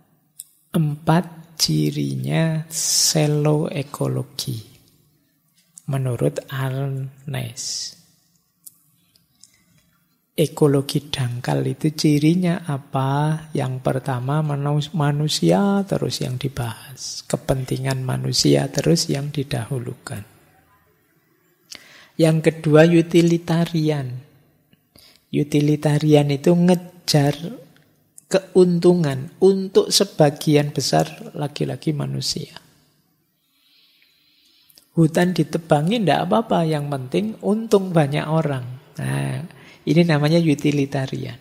4 cirinya selo-ekologi menurut Arnes. Ekologi dangkal itu cirinya apa? Yang pertama manusia terus yang dibahas. Kepentingan manusia terus yang didahulukan. Yang kedua utilitarian. Utilitarian itu ngejar keuntungan untuk sebagian besar laki-laki manusia. Hutan ditebangi tidak apa-apa, yang penting untung banyak orang. Nah, ini namanya utilitarian.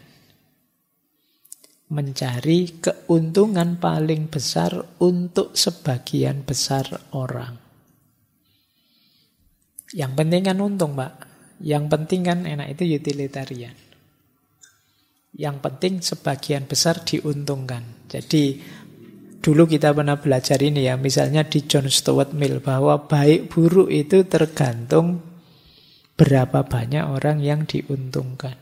Mencari keuntungan paling besar untuk sebagian besar orang. Yang penting kan untung, Pak. Yang penting kan enak, itu utilitarian. Yang penting sebagian besar diuntungkan. Jadi dulu kita pernah belajar ini ya, misalnya di John Stuart Mill, bahwa baik buruk itu tergantung berapa banyak orang yang diuntungkan.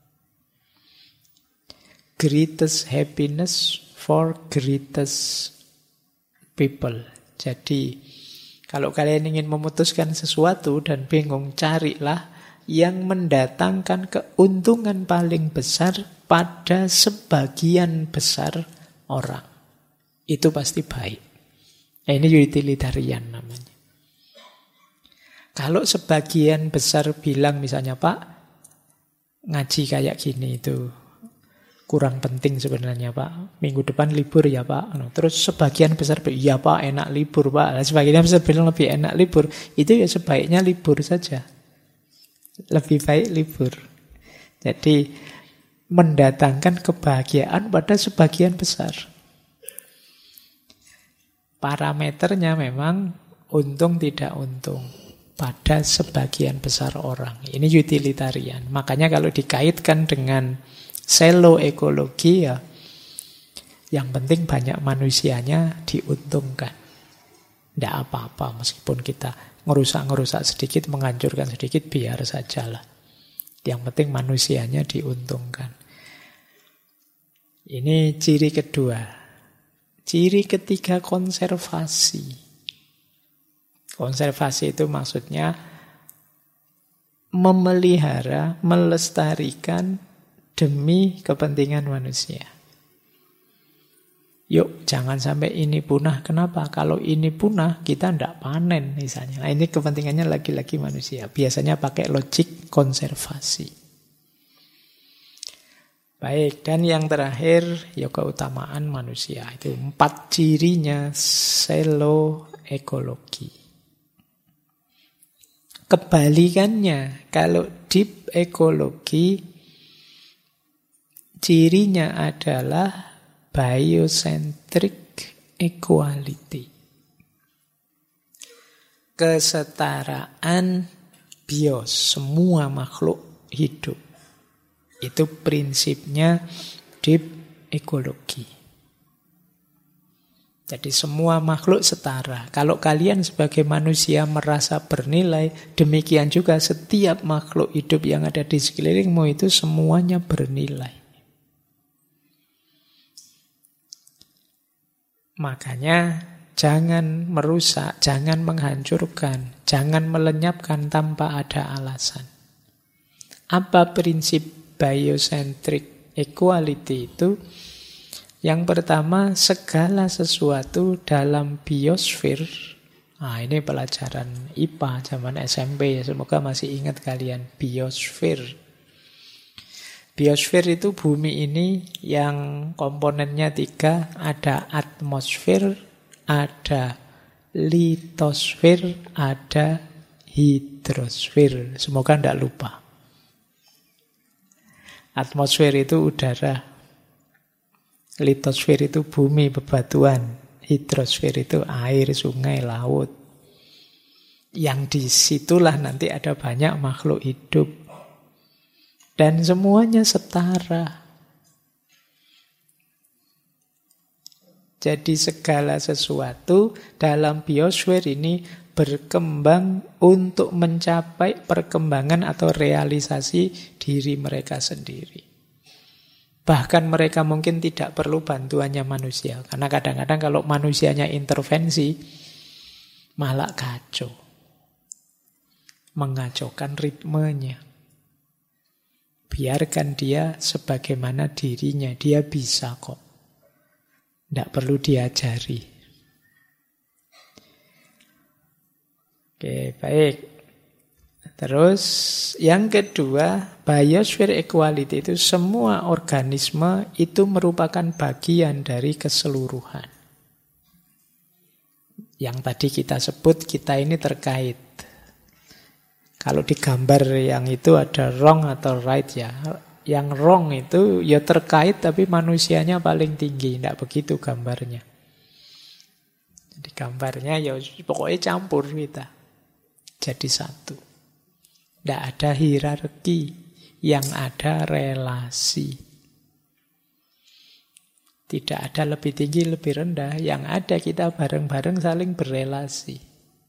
Greatest happiness for greatest people. Jadi kalau kalian ingin memutuskan sesuatu dan bingung, carilah yang mendatangkan keuntungan paling besar pada sebagian besar orang. Itu pasti baik. Nah, ini utilitarian namanya. Kalau sebagian besar bilang misalnya, Pak, ngaji kayak gini itu kurang penting sebenarnya, Pak. Minggu depan libur ya, Pak. Terus sebagian besar, iya Pak, enak libur, Pak. Sebagian besar bilang lebih enak libur. Itu ya sebaiknya libur saja. Lebih baik libur. Jadi mendatangkan kebahagiaan pada sebagian besar. Parameternya memang untung tidak untung pada sebagian besar orang. Ini utilitarian. Makanya kalau dikaitkan dengan selo-ekologi ya, yang penting banyak manusianya diuntungkan. Tidak apa-apa meskipun kita ngerusak-ngerusak sedikit, menghancurkan sedikit, biar sajalah. Yang penting manusianya diuntungkan. Ini ciri kedua. Ciri ketiga konservasi. Konservasi itu maksudnya memelihara, melestarikan demi kepentingan manusia. Yuk, jangan sampai ini punah. Kenapa? Kalau ini punah, kita tidak panen misalnya. Nah, ini kepentingannya lagi-lagi manusia. Biasanya pakai logik konservasi. Baik, dan yang terakhir, ya keutamaan manusia. Itu 4 cirinya selo-ekologi. Kebalikannya, kalau deep ekologi, cirinya adalah biocentric equality. Kesetaraan bios, semua makhluk hidup. Itu prinsipnya deep ekologi. Jadi semua makhluk setara. Kalau kalian sebagai manusia merasa bernilai, demikian juga setiap makhluk hidup yang ada di sekelilingmu itu semuanya bernilai. Makanya jangan merusak, jangan menghancurkan, jangan melenyapkan tanpa ada alasan. Apa prinsip biocentric equality itu? Yang pertama, segala sesuatu dalam biosfer. Nah, ini pelajaran IPA zaman SMP ya, semoga masih ingat kalian biosfer. Biosfer itu bumi ini yang komponennya 3, ada atmosfer, ada litosfer, ada hidrosfer. Semoga tidak lupa. Atmosfer itu udara, litosfer itu bumi, bebatuan, hidrosfer itu air, sungai, laut. Yang disitulah nanti ada banyak makhluk hidup. Dan semuanya setara. Jadi segala sesuatu dalam biosfer ini berkembang untuk mencapai perkembangan atau realisasi diri mereka sendiri. Bahkan mereka mungkin tidak perlu bantuannya manusia. Karena kadang-kadang kalau manusianya intervensi, malah kacau. Mengacaukan ritmenya. Biarkan dia sebagaimana dirinya. Dia bisa kok. Tidak perlu diajari. Oke, baik. Terus yang kedua, biosphere equality itu semua organisme itu merupakan bagian dari keseluruhan. Yang tadi kita sebut, kita ini terkait. Kalau di gambar yang itu ada wrong atau right ya. Yang wrong itu ya terkait tapi manusianya paling tinggi. Tidak begitu gambarnya. Jadi gambarnya ya pokoknya campur kita. Jadi satu. Tidak ada hierarki, yang ada relasi. Tidak ada lebih tinggi, lebih rendah. Yang ada kita bareng-bareng saling berelasi.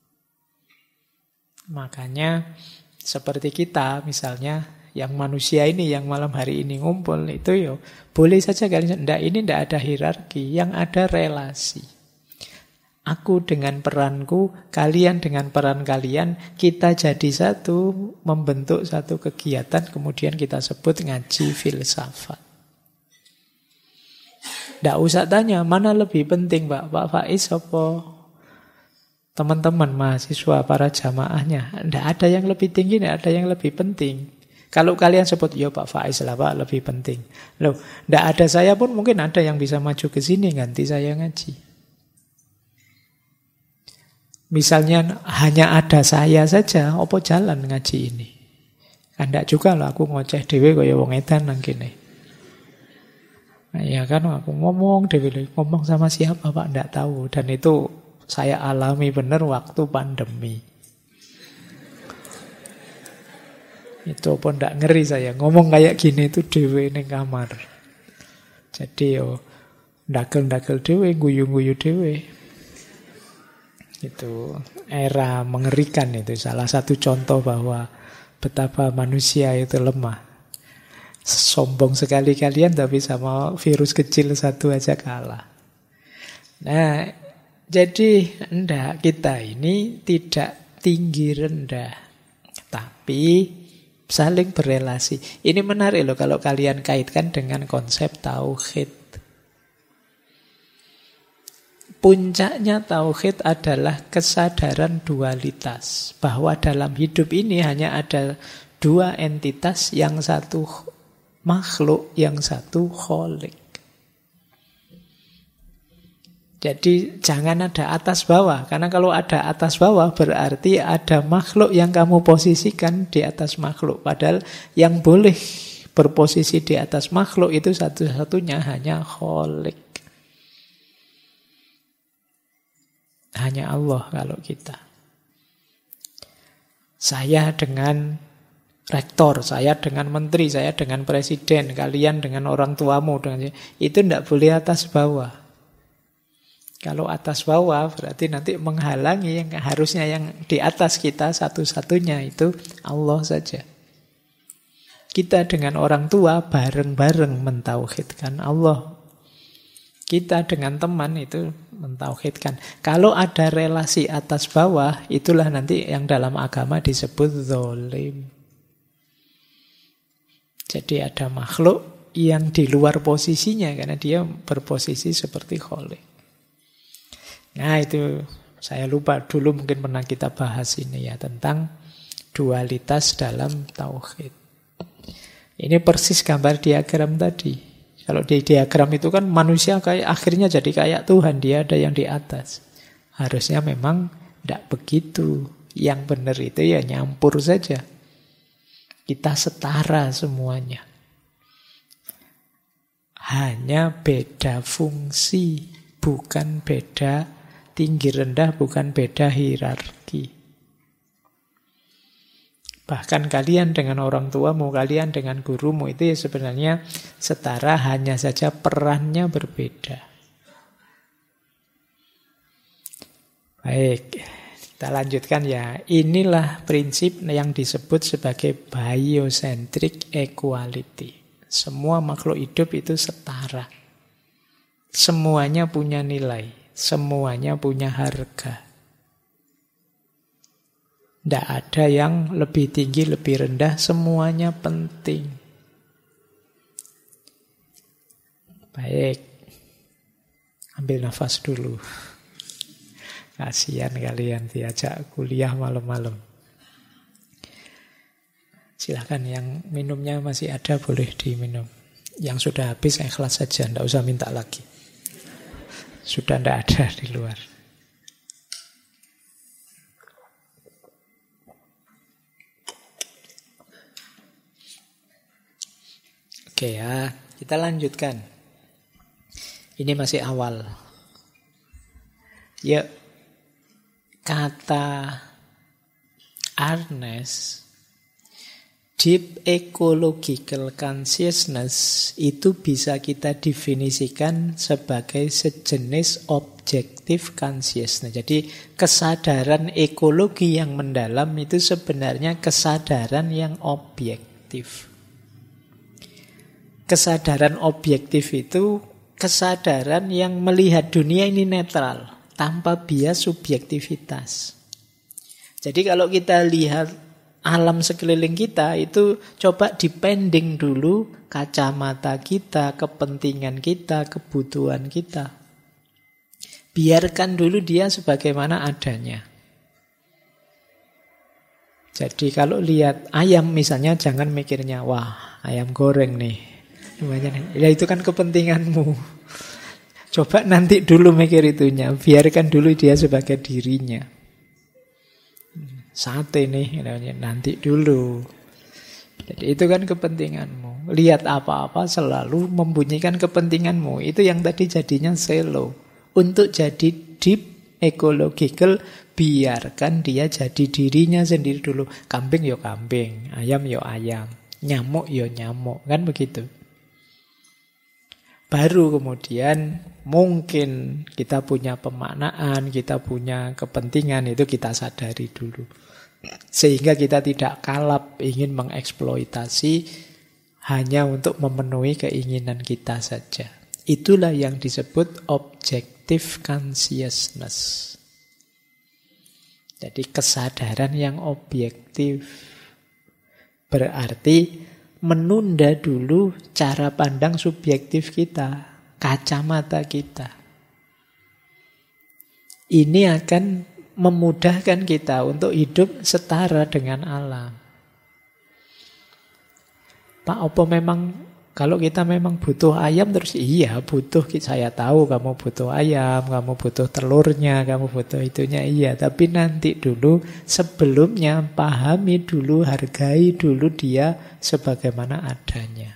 Makanya seperti kita misalnya, yang manusia ini yang malam hari ini ngumpul itu yo boleh saja kalian. Ini tidak ada hierarki, yang ada relasi. Aku dengan peranku, kalian dengan peran kalian, kita jadi satu, membentuk satu kegiatan, kemudian kita sebut ngaji filsafat. Tidak usah tanya, mana lebih penting Pak Faiz apa teman-teman mahasiswa, para jamaahnya. Tidak ada yang lebih tinggi, tidak ada yang lebih penting. Kalau kalian sebut, ya Pak Faiz lah Pak, lebih penting. Loh, tidak ada saya pun mungkin ada yang bisa maju ke sini, ganti saya ngaji. Misalnya hanya ada saya saja, apa jalan ngaji ini? Kan tidak juga loh, aku ngoceh dewe kaya wong edan nang kene. Nah, ya kan, aku ngomong dewe, ngomong sama siapa Pak, tidak tahu. Dan itu saya alami benar waktu pandemi. Itu pun tidak ngeri saya. Ngomong kayak gini itu dewe ning kamar. Jadi yo ndagel-ndagel dewe, guyu-guyu dewe. Itu era mengerikan itu. Salah satu contoh bahwa betapa manusia itu lemah. Sombong sekali kalian, tapi sama virus kecil satu aja kalah. Nah, jadi enggak, kita ini tidak tinggi rendah, tapi saling berelasi. Ini menarik loh kalau kalian kaitkan dengan konsep tauhid. Puncaknya tauhid adalah kesadaran dualitas, bahwa dalam hidup ini hanya ada dua entitas, yang satu makhluk, yang satu kholik. Jadi jangan ada atas bawah, karena kalau ada atas bawah berarti ada makhluk yang kamu posisikan di atas makhluk. Padahal yang boleh berposisi di atas makhluk itu satu-satunya hanya kholik. Hanya Allah kalau kita. Saya dengan rektor, saya dengan menteri, saya dengan presiden, kalian dengan orang tuamu, itu tidak boleh atas bawah. Kalau atas bawah berarti nanti menghalangi yang harusnya yang di atas kita satu-satunya itu Allah saja. Kita dengan orang tua bareng-bareng mentauhidkan Allah. Kita dengan teman itu mentauhidkan. Kalau ada relasi atas bawah, itulah nanti yang dalam agama disebut zalim. Jadi ada makhluk yang di luar posisinya karena dia berposisi seperti kholik. Nah itu saya lupa dulu mungkin pernah kita bahas ini ya, tentang dualitas dalam tauhid. Ini persis gambar diagram tadi. Kalau di diagram itu kan manusia kayak akhirnya jadi kayak Tuhan, dia ada yang di atas. Harusnya memang tidak begitu. Yang benar itu ya nyampur saja. Kita setara semuanya. Hanya beda fungsi, bukan beda tinggi rendah, bukan beda hierarki. Bahkan kalian dengan orang tuamu, kalian dengan gurumu itu ya sebenarnya setara, hanya saja perannya berbeda. Baik, kita lanjutkan ya. Inilah prinsip yang disebut sebagai biocentric equality. Semua makhluk hidup itu setara. Semuanya punya nilai, semuanya punya harga. Tidak ada yang lebih tinggi, lebih rendah, semuanya penting. Baik, ambil nafas dulu. Kasihan kalian diajak kuliah malam-malam. Silakan yang minumnya masih ada boleh diminum. Yang sudah habis ikhlas saja, tidak usah minta lagi. Sudah tidak ada di luar. Oke ya, kita lanjutkan. Ini masih awal. Ya, kata Arnes, deep ecological consciousness itu bisa kita definisikan sebagai sejenis objective consciousness. Jadi kesadaran ekologi yang mendalam itu sebenarnya kesadaran yang objektif. Kesadaran objektif itu kesadaran yang melihat dunia ini netral, tanpa bias subjektivitas. Jadi kalau kita lihat alam sekeliling kita itu coba dipending dulu kacamata kita, kepentingan kita, kebutuhan kita. Biarkan dulu dia sebagaimana adanya. Jadi kalau lihat ayam misalnya jangan mikirnya, wah ayam goreng nih. Ya itu kan kepentinganmu. Coba nanti dulu mikir itunya. Biarkan dulu dia sebagai dirinya. Sate nih, nanti dulu. Jadi itu kan kepentinganmu. Lihat apa-apa selalu membunyikan kepentinganmu. Itu yang tadi jadinya selo. Untuk jadi deep ecological, biarkan dia jadi dirinya sendiri dulu. Kambing ya kambing, ayam ya ayam, nyamuk ya nyamuk. Kan begitu. Baru kemudian mungkin kita punya pemaknaan, kita punya kepentingan, itu kita sadari dulu. Sehingga kita tidak kalap ingin mengeksploitasi hanya untuk memenuhi keinginan kita saja. Itulah yang disebut objective consciousness. Jadi kesadaran yang objektif. Berarti menunda dulu cara pandang subjektif kita, kacamata kita. Ini akan memudahkan kita untuk hidup setara dengan alam. Pak, apa memang kalau kita memang butuh ayam terus iya butuh, saya tahu kamu butuh ayam, kamu butuh telurnya, kamu butuh itunya, iya. Tapi nanti dulu sebelumnya pahami dulu, hargai dulu dia sebagaimana adanya.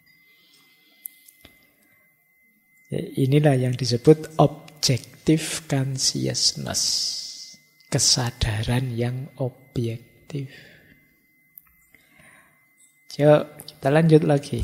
Inilah yang disebut objective consciousness. Kesadaran yang objektif. Yuk, kita lanjut lagi.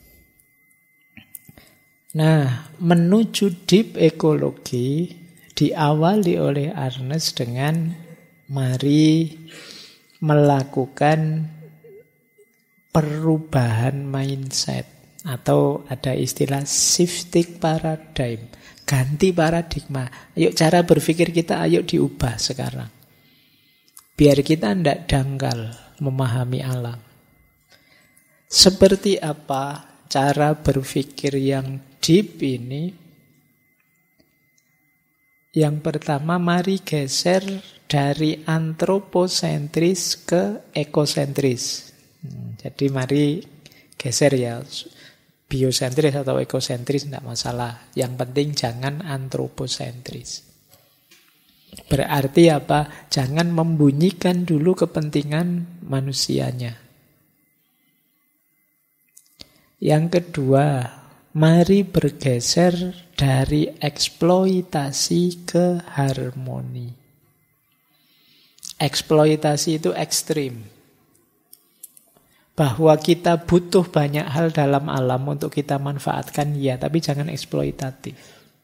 Nah, menuju deep ekologi diawali oleh Ernest dengan mari melakukan perubahan mindset. Atau ada istilah shifting paradigm. Ganti paradigma. Ayo cara berpikir kita ayo diubah sekarang. Biar kita tidak dangkal memahami alam. Seperti apa cara berpikir yang deep ini? Yang pertama, mari geser dari antroposentris ke ekosentris. Jadi mari geser ya. Biosentris atau ekosentris tidak masalah. Yang penting jangan antroposentris. Berarti apa? Jangan membunyikan dulu kepentingan manusianya. Yang kedua, mari bergeser dari eksploitasi ke harmoni. Eksploitasi itu ekstrim. Bahwa kita butuh banyak hal dalam alam untuk kita manfaatkan, ya, tapi jangan eksploitatif.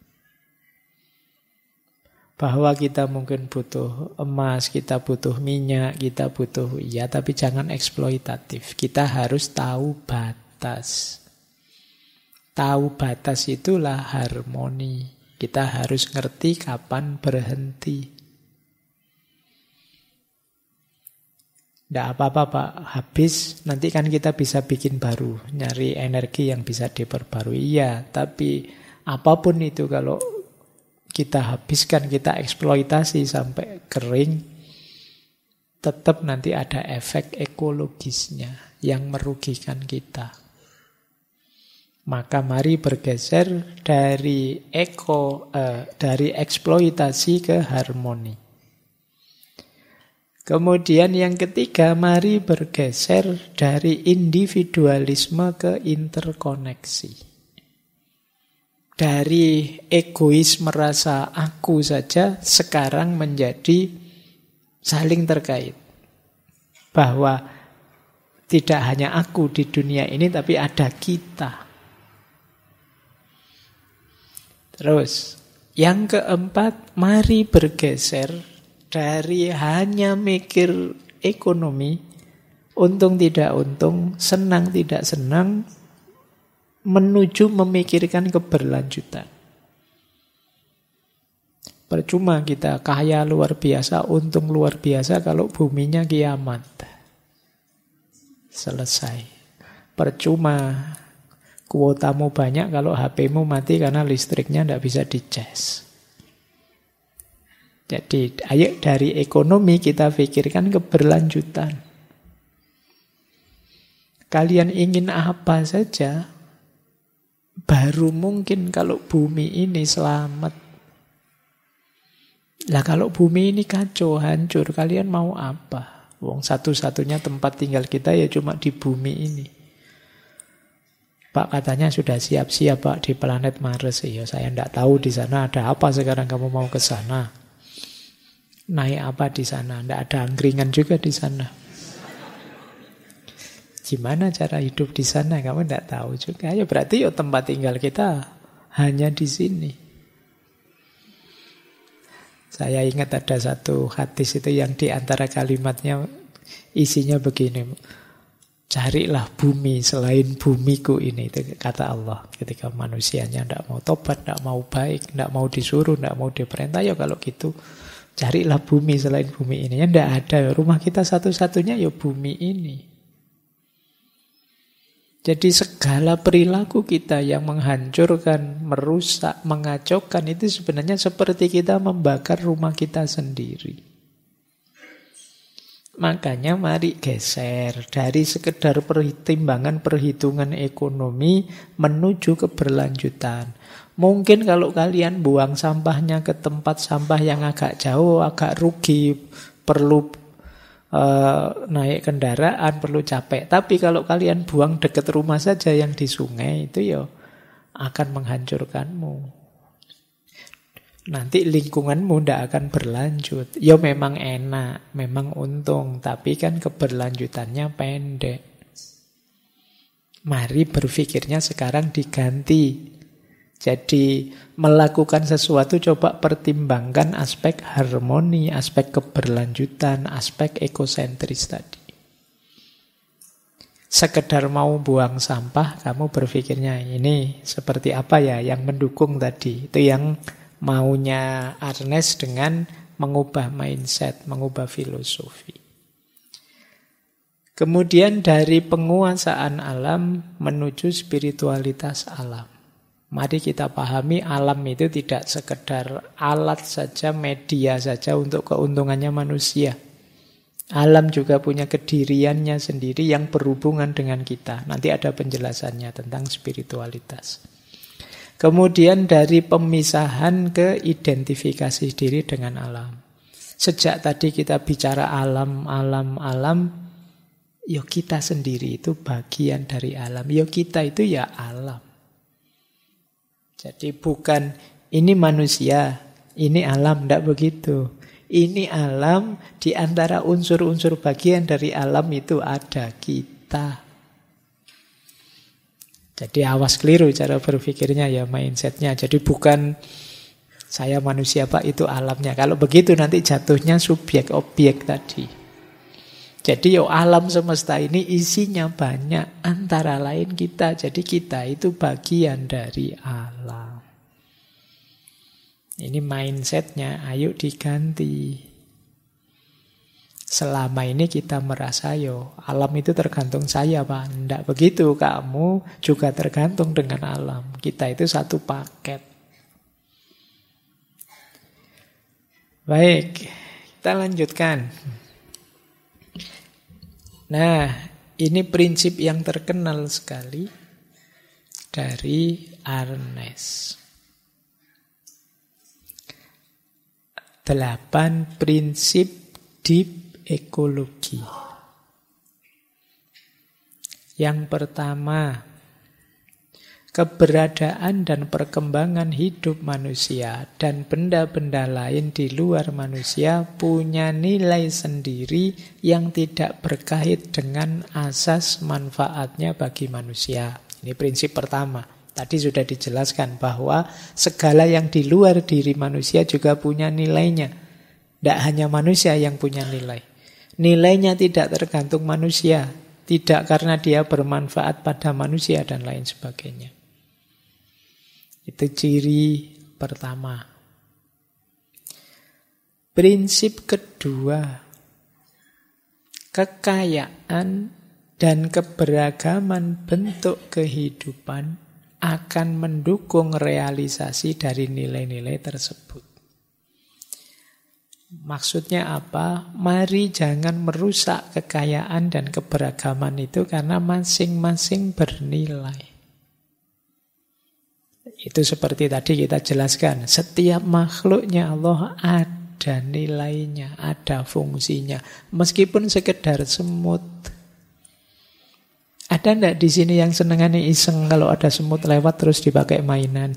Bahwa kita mungkin butuh emas, kita butuh minyak, kita butuh, ya, tapi jangan eksploitatif. Kita harus tahu batas. Tahu batas itulah harmoni. Kita harus ngerti kapan berhenti. Tidak apa-apa Pak, habis nanti kan kita bisa bikin baru, nyari energi yang bisa diperbarui. Iya, tapi apapun itu kalau kita habiskan, kita eksploitasi sampai kering, tetap nanti ada efek ekologisnya yang merugikan kita. Maka mari bergeser dari eksploitasi ke harmoni. Kemudian yang ketiga, mari bergeser dari individualisme ke interkoneksi. Dari egois merasa aku saja, sekarang menjadi saling terkait. Bahwa tidak hanya aku di dunia ini, tapi ada kita. Terus, yang keempat, mari bergeser dari hanya mikir ekonomi, untung tidak untung, senang tidak senang, menuju memikirkan keberlanjutan. Percuma kita kaya luar biasa, untung luar biasa kalau buminya kiamat. Selesai. Percuma kuotamu banyak kalau HP-mu mati karena listriknya tidak bisa dicas. Jadi ayo dari ekonomi kita pikirkan keberlanjutan. Kalian ingin apa saja, baru mungkin kalau bumi ini selamat. Lah kalau bumi ini kacau, hancur, kalian mau apa? Wong satu-satunya tempat tinggal kita ya cuma di bumi ini. Pak katanya sudah siap-siap Pak di planet Mars. Ya saya tidak tahu di sana ada apa sekarang kamu mau ke sana. Naik apa di sana? Tidak ada angkringan juga di sana. Gimana cara hidup di sana? Kamu tidak tahu juga. Ya berarti tempat tinggal kita hanya di sini. Saya ingat ada satu hadis itu yang di antara kalimatnya isinya begini. Carilah bumi selain bumiku ini. Itu kata Allah ketika manusianya tidak mau tobat, tidak mau baik, tidak mau disuruh, tidak mau diperintah. Ya kalau gitu carilah bumi selain bumi ini. Ya tidak ada. Rumah kita satu-satunya ya bumi ini. Jadi segala perilaku kita yang menghancurkan, merusak, mengacaukan itu sebenarnya seperti kita membakar rumah kita sendiri. Makanya mari geser dari sekedar perhitungan ekonomi menuju keberlanjutan. Mungkin kalau kalian buang sampahnya ke tempat sampah yang agak jauh, agak rugi, perlu naik kendaraan, perlu capek. Tapi kalau kalian buang dekat rumah saja yang di sungai, itu ya akan menghancurkanmu. Nanti lingkunganmu tidak akan berlanjut. Ya memang enak, memang untung, tapi kan keberlanjutannya pendek. Mari berpikirnya sekarang diganti. Jadi melakukan sesuatu coba pertimbangkan aspek harmoni, aspek keberlanjutan, aspek ekosentris tadi. Sekedar mau buang sampah, kamu berpikirnya ini seperti apa ya yang mendukung tadi. Itu yang maunya Ernest dengan mengubah mindset, mengubah filosofi. Kemudian dari penguasaan alam menuju spiritualitas alam. Mari kita pahami alam itu tidak sekedar alat saja, media saja untuk keuntungannya manusia. Alam juga punya kediriannya sendiri yang berhubungan dengan kita. Nanti ada penjelasannya tentang spiritualitas. Kemudian dari pemisahan ke identifikasi diri dengan alam. Sejak tadi kita bicara alam, ya kita sendiri itu bagian dari alam. Ya kita itu ya alam. Jadi bukan ini manusia, ini alam, tidak begitu. Ini alam, di antara unsur-unsur bagian dari alam itu ada kita. Jadi awas keliru cara berpikirnya ya, mindsetnya. Jadi bukan saya manusia Pak, itu alamnya. Kalau begitu nanti jatuhnya subjek objek tadi. Jadi alam semesta ini isinya banyak, antara lain kita. Jadi kita itu bagian dari alam. Ini mindsetnya, ayo diganti. Selama ini kita merasa alam itu tergantung saya Pak. Tidak begitu, kamu juga tergantung dengan alam. Kita itu satu paket. Baik, kita lanjutkan. Nah, ini prinsip yang terkenal sekali dari Ernest. 8 prinsip deep ekologi. Yang pertama, keberadaan dan perkembangan hidup manusia dan benda-benda lain di luar manusia punya nilai sendiri yang tidak berkait dengan asas manfaatnya bagi manusia. Ini prinsip pertama. Tadi sudah dijelaskan bahwa segala yang di luar diri manusia juga punya nilainya. Tidak hanya manusia yang punya nilai. Nilainya tidak tergantung manusia, tidak karena dia bermanfaat pada manusia dan lain sebagainya. Itu ciri pertama. Prinsip kedua, kekayaan dan keberagaman bentuk kehidupan akan mendukung realisasi dari nilai-nilai tersebut. Maksudnya apa? Mari jangan merusak kekayaan dan keberagaman itu karena masing-masing bernilai. Itu seperti tadi kita jelaskan. Setiap makhluknya Allah ada nilainya, ada fungsinya. Meskipun sekedar semut. Ada enggak di sini yang senengannya iseng kalau ada semut lewat terus dipakai mainan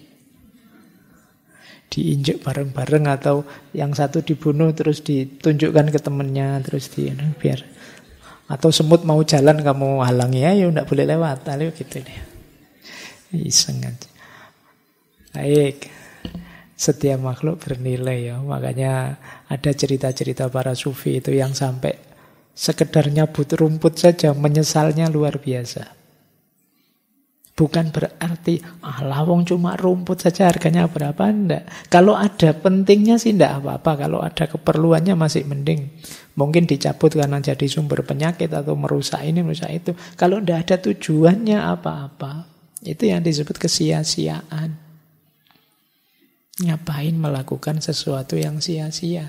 diinjek bareng-bareng, atau yang satu dibunuh terus ditunjukkan ke temennya terus biar, atau semut mau jalan kamu halangi ya enggak boleh lewat, ayo gitu deh. Iseng aja. Baik. Setiap makhluk bernilai ya. Makanya ada cerita-cerita para sufi itu yang sampai sekedar nyabut rumput saja menyesalnya luar biasa. Bukan berarti, lawong cuma rumput saja harganya berapa, enggak. Kalau ada pentingnya sih enggak apa-apa. Kalau ada keperluannya masih mending. Mungkin dicabut karena jadi sumber penyakit atau merusak ini, merusak itu. Kalau enggak ada tujuannya apa-apa, itu yang disebut kesia-siaan. Ngapain melakukan sesuatu yang sia-sia?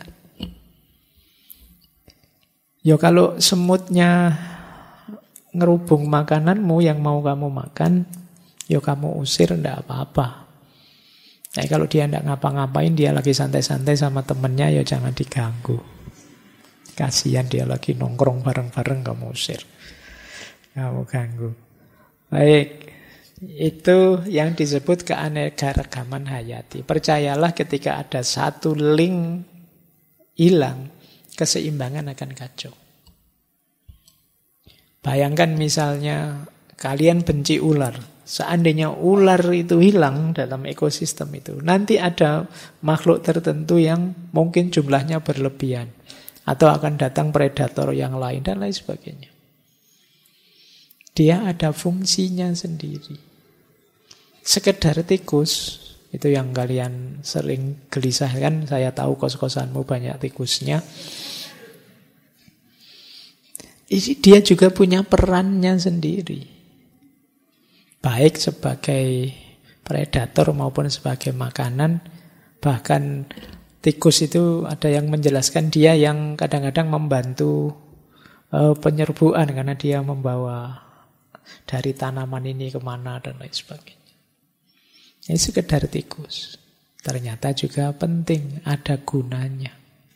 Ya kalau semutnya ngerubung makananmu yang mau kamu makan, ya kamu usir, ndak apa-apa. Nah, kalau dia ndak ngapa-ngapain, dia lagi santai-santai sama temennya, ya jangan diganggu. Kasihan dia lagi nongkrong bareng-bareng, kamu usir. Kamu ganggu. Baik, itu yang disebut keanekaragaman hayati. Percayalah ketika ada satu link hilang, keseimbangan akan kacau. Bayangkan misalnya kalian benci ular. Seandainya ular itu hilang dalam ekosistem itu, nanti ada makhluk tertentu yang mungkin jumlahnya berlebihan. Atau akan datang predator yang lain dan lain sebagainya. Dia ada fungsinya sendiri. Sekedar tikus, itu yang kalian sering gelisahkan, saya tahu kos-kosanmu banyak tikusnya. Dia juga punya perannya sendiri. Baik sebagai predator maupun sebagai makanan. Bahkan tikus itu ada yang menjelaskan dia yang kadang-kadang membantu penyerbuan. Karena dia membawa dari tanaman ini kemana dan lain sebagainya. Ini sekedar tikus. Ternyata juga penting, ada gunanya.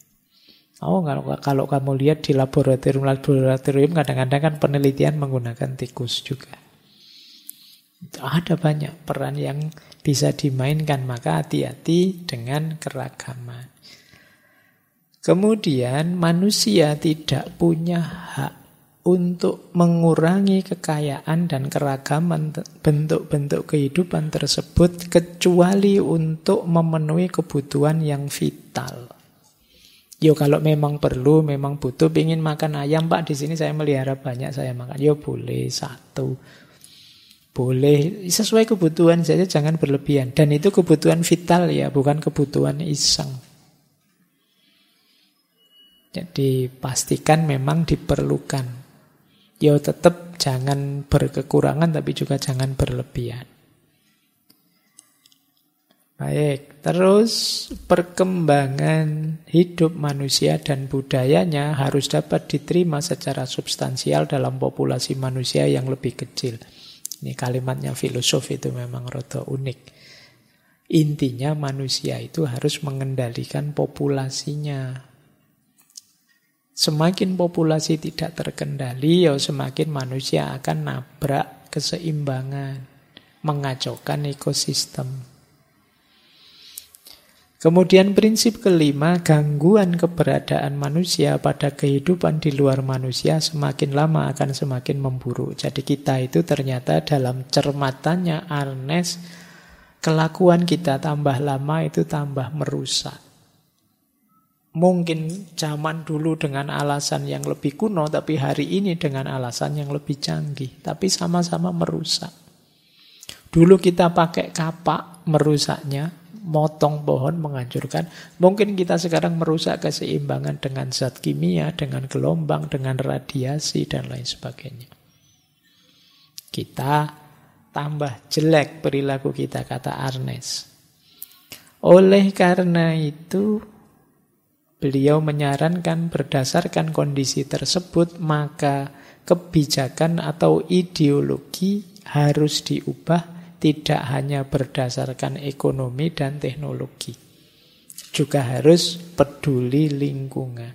Kalau kamu lihat di laboratorium kadang-kadang kan penelitian menggunakan tikus juga. Ada banyak peran yang bisa dimainkan, maka hati-hati dengan keragaman. Kemudian manusia tidak punya hak untuk mengurangi kekayaan dan keragaman bentuk-bentuk kehidupan tersebut kecuali untuk memenuhi kebutuhan yang vital. Yo kalau memang perlu, memang butuh, ingin makan ayam Pak, di sini saya melihara banyak, saya makan. Yo boleh satu, boleh sesuai kebutuhan saja, jangan berlebihan. Dan itu kebutuhan vital ya, bukan kebutuhan iseng. Jadi pastikan memang diperlukan. Yo tetap jangan berkekurangan, tapi juga jangan berlebihan. Baik, terus perkembangan hidup manusia dan budayanya harus dapat diterima secara substansial dalam populasi manusia yang lebih kecil. Ini kalimatnya filosof itu memang rada unik. Intinya manusia itu harus mengendalikan populasinya. Semakin populasi tidak terkendali, ya semakin manusia akan nabrak keseimbangan, mengacaukan ekosistem. Kemudian prinsip kelima, gangguan keberadaan manusia pada kehidupan di luar manusia semakin lama akan semakin memburuk. Jadi kita itu ternyata dalam cermatannya Arnes, kelakuan kita tambah lama itu tambah merusak. Mungkin zaman dulu dengan alasan yang lebih kuno, tapi hari ini dengan alasan yang lebih canggih. Tapi sama-sama merusak. Dulu kita pakai kapak merusaknya, motong pohon menghancurkan. Mungkin kita sekarang merusak keseimbangan dengan zat kimia, dengan gelombang, dengan radiasi, dan lain sebagainya. Kita tambah jelek perilaku kita, kata Arnes. Oleh karena itu, beliau menyarankan berdasarkan kondisi tersebut, maka kebijakan atau ideologi harus diubah. Tidak hanya berdasarkan ekonomi dan teknologi, juga harus peduli lingkungan.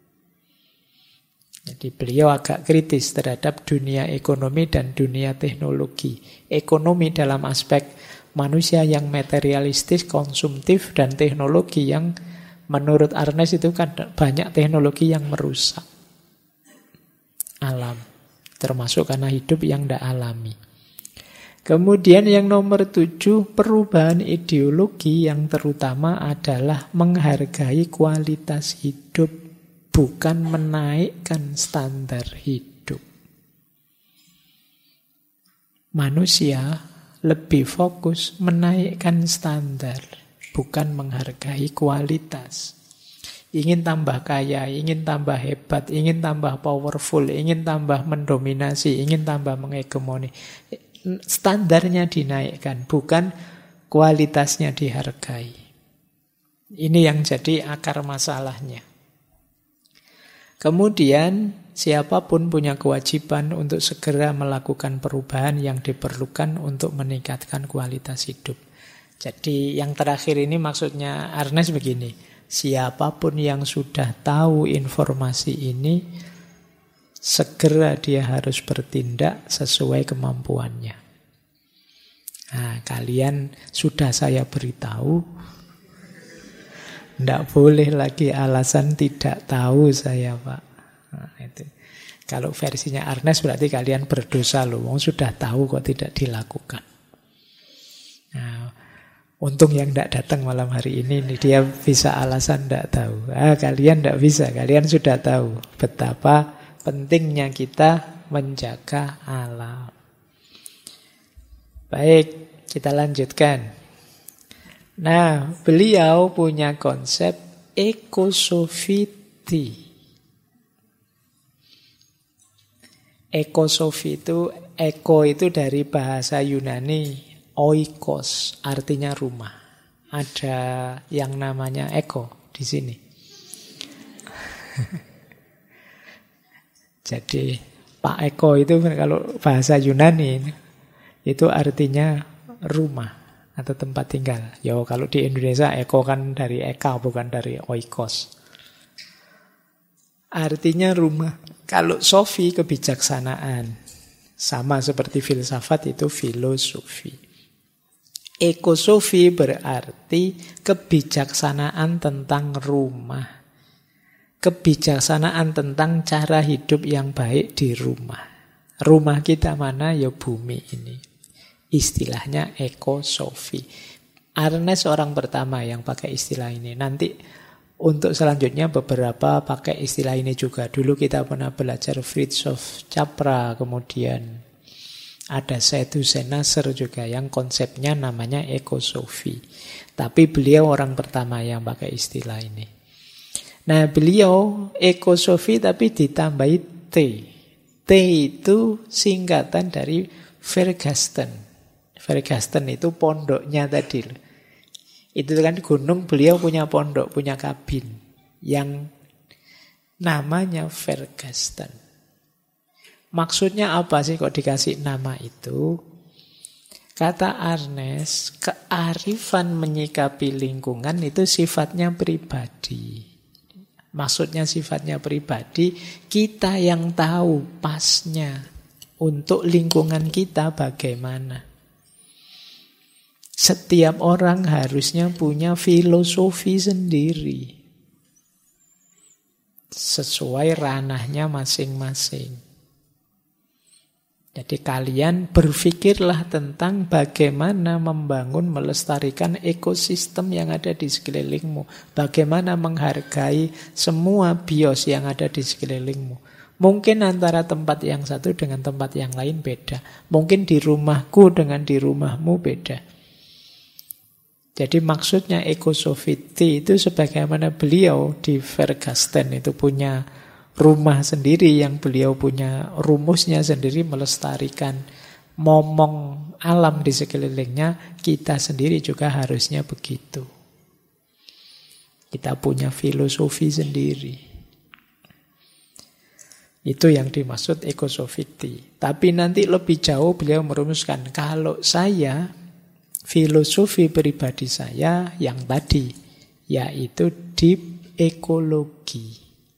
Jadi beliau agak kritis terhadap dunia ekonomi dan dunia teknologi. Ekonomi dalam aspek manusia yang materialistis, konsumtif, dan teknologi yang menurut Arnes itu kan banyak teknologi yang merusak alam, termasuk karena hidup yang tidak alami. Kemudian yang nomor 7, perubahan ideologi yang terutama adalah menghargai kualitas hidup, bukan menaikkan standar hidup. Manusia lebih fokus menaikkan standar, bukan menghargai kualitas. Ingin tambah kaya, ingin tambah hebat, ingin tambah powerful, ingin tambah mendominasi, ingin tambah menghegemoni. Standarnya dinaikkan, bukan kualitasnya dihargai. Ini yang jadi akar masalahnya. Kemudian siapapun punya kewajiban untuk segera melakukan perubahan yang diperlukan untuk meningkatkan kualitas hidup. Jadi yang terakhir ini maksudnya Ernest begini, siapapun yang sudah tahu informasi ini, segera dia harus bertindak sesuai kemampuannya. Nah, kalian sudah saya beritahu, tidak boleh lagi alasan tidak tahu saya, Pak. Nah, itu. Kalau versinya Ernest berarti kalian berdosa loh. Sudah tahu kok tidak dilakukan. Nah, untung yang tidak datang malam hari ini, dia bisa alasan tidak tahu. Kalian tidak bisa, kalian sudah tahu betapa pentingnya kita menjaga alam. Baik, kita lanjutkan. Nah, beliau punya konsep ekosofiti. Ekosofi itu, eko itu dari bahasa Yunani oikos, artinya rumah. Ada yang namanya eko di sini. Jadi Pak Eko itu kalau bahasa Yunani itu artinya rumah atau tempat tinggal. Yo, kalau di Indonesia eko kan dari eka bukan dari oikos. Artinya rumah. Kalau sofi kebijaksanaan. Sama seperti filsafat itu filosofi. Ekosofi berarti kebijaksanaan tentang rumah. Kebijaksanaan tentang cara hidup yang baik di rumah. Rumah kita mana? Ya bumi ini. Istilahnya ekosofi. Ernest orang pertama yang pakai istilah ini. Nanti untuk selanjutnya beberapa pakai istilah ini juga. Dulu kita pernah belajar Fritjof Capra, kemudian ada Setu Sennacer juga yang konsepnya namanya ekosofi. Tapi beliau orang pertama yang pakai istilah ini. Nah, beliau ekosofi tapi ditambahi T. T itu singkatan dari Vergasten. Vergasten itu pondoknya tadi. Itu kan gunung, beliau punya pondok, punya kabin yang namanya Vergasten. Maksudnya apa sih kok dikasih nama itu? Kata Ernest, kearifan menyikapi lingkungan itu sifatnya pribadi. Maksudnya sifatnya pribadi, kita yang tahu pasnya untuk lingkungan kita bagaimana. Setiap orang harusnya punya filosofi sendiri. Sesuai ranahnya masing-masing. Jadi kalian berpikirlah tentang bagaimana membangun, melestarikan ekosistem yang ada di sekelilingmu. Bagaimana menghargai semua bios yang ada di sekelilingmu. Mungkin antara tempat yang satu dengan tempat yang lain beda. Mungkin di rumahku dengan di rumahmu beda. Jadi maksudnya ekosofiti itu sebagaimana beliau di Vergasten itu punya rumah sendiri yang beliau punya rumusnya sendiri melestarikan momong alam di sekelilingnya, kita sendiri juga harusnya begitu. Kita punya filosofi sendiri. Itu yang dimaksud ekosofiti. Tapi nanti lebih jauh beliau merumuskan, kalau saya, filosofi pribadi saya yang tadi, yaitu deep ekologi.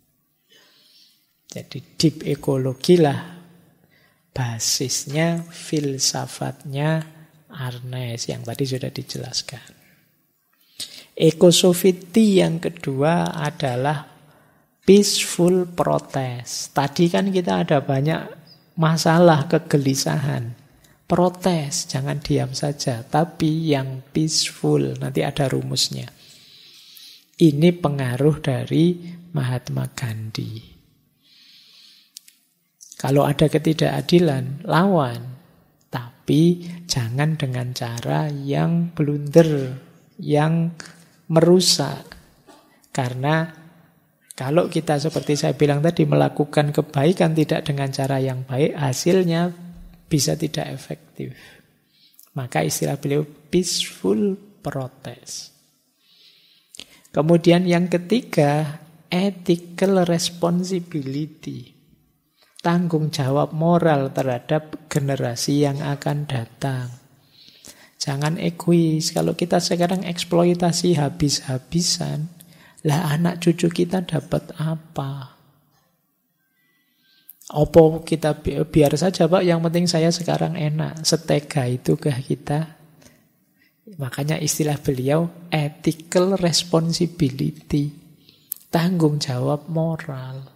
Jadi deep ekologi lah basisnya, filsafatnya Ernest yang tadi sudah dijelaskan. Ekosofiti yang kedua adalah peaceful protest. Tadi kan kita ada banyak masalah, kegelisahan. Protes, jangan diam saja. Tapi yang peaceful, nanti ada rumusnya. Ini pengaruh dari Mahatma Gandhi. Kalau ada ketidakadilan, lawan. Tapi jangan dengan cara yang blunder, yang merusak. Karena kalau kita seperti saya bilang tadi melakukan kebaikan tidak dengan cara yang baik, hasilnya bisa tidak efektif. Maka istilah beliau peaceful protest. Kemudian yang ketiga, ethical responsibility. Tanggung jawab moral terhadap generasi yang akan datang. Jangan egois. Kalau kita sekarang eksploitasi habis-habisan, lah anak cucu kita dapat apa? Opo kita biar saja Pak, yang penting saya sekarang enak. Setega itukah kita? Makanya istilah beliau ethical responsibility. Tanggung jawab moral.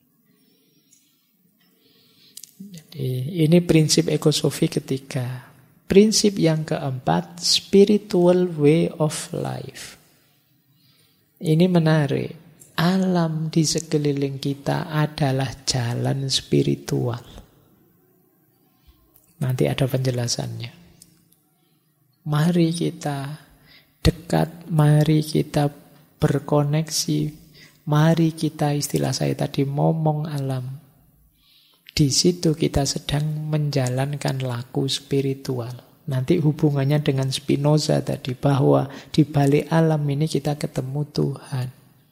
Jadi ini prinsip ekosofi ketiga. Prinsip yang keempat, spiritual way of life. Ini menarik. Alam di sekeliling kita adalah jalan spiritual. Nanti ada penjelasannya. Mari kita dekat, mari kita berkoneksi, mari kita, istilah saya tadi, momong alam. Di situ kita sedang menjalankan laku spiritual. Nanti hubungannya dengan Spinoza tadi, bahwa di balik alam ini kita ketemu Tuhan.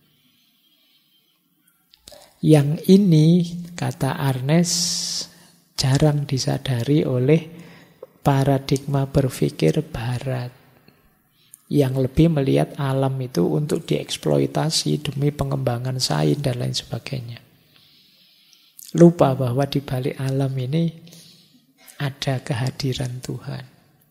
Yang ini, kata Ernest, jarang disadari oleh paradigma berpikir Barat. Yang lebih melihat alam itu untuk dieksploitasi demi pengembangan sains dan lain sebagainya. Lupa bahwa di balik alam ini ada kehadiran Tuhan.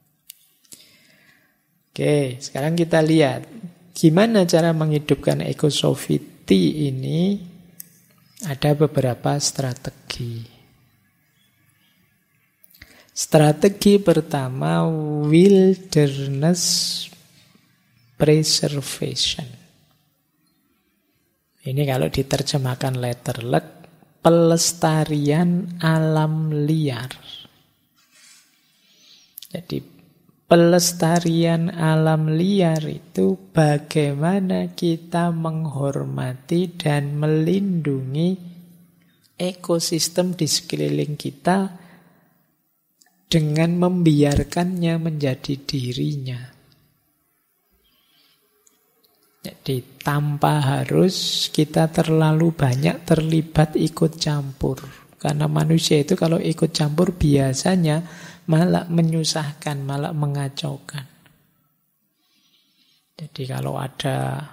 Oke, sekarang kita lihat gimana cara menghidupkan ekosofiti ini. Ada beberapa strategi. Strategi pertama, wilderness preservation. Ini kalau diterjemahkan letterlek, pelestarian alam liar. Jadi pelestarian alam liar itu bagaimana kita menghormati dan melindungi ekosistem di sekeliling kita dengan membiarkannya menjadi dirinya. Jadi tanpa harus kita terlalu banyak terlibat ikut campur. Karena manusia itu kalau ikut campur biasanya malah menyusahkan, malah mengacaukan. Jadi kalau ada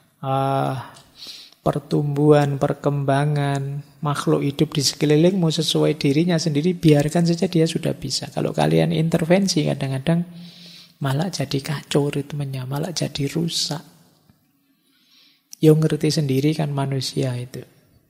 pertumbuhan, perkembangan makhluk hidup di sekelilingmu sesuai dirinya sendiri, biarkan saja, dia sudah bisa. Kalau kalian intervensi kadang-kadang malah jadi kacau ritmenya, malah jadi rusak. Yang ngerti sendiri kan manusia itu.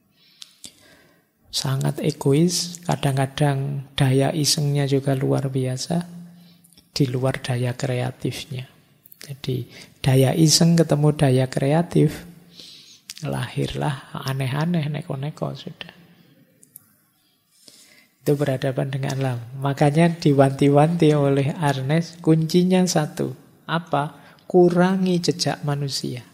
Sangat egois, kadang-kadang daya isengnya juga luar biasa, di luar daya kreatifnya. Jadi daya iseng ketemu daya kreatif, lahirlah aneh-aneh, neko-neko sudah. Itu berhadapan dengan alam. Makanya diwanti-wanti oleh Ernest, kuncinya satu. Apa? Kurangi jejak manusia.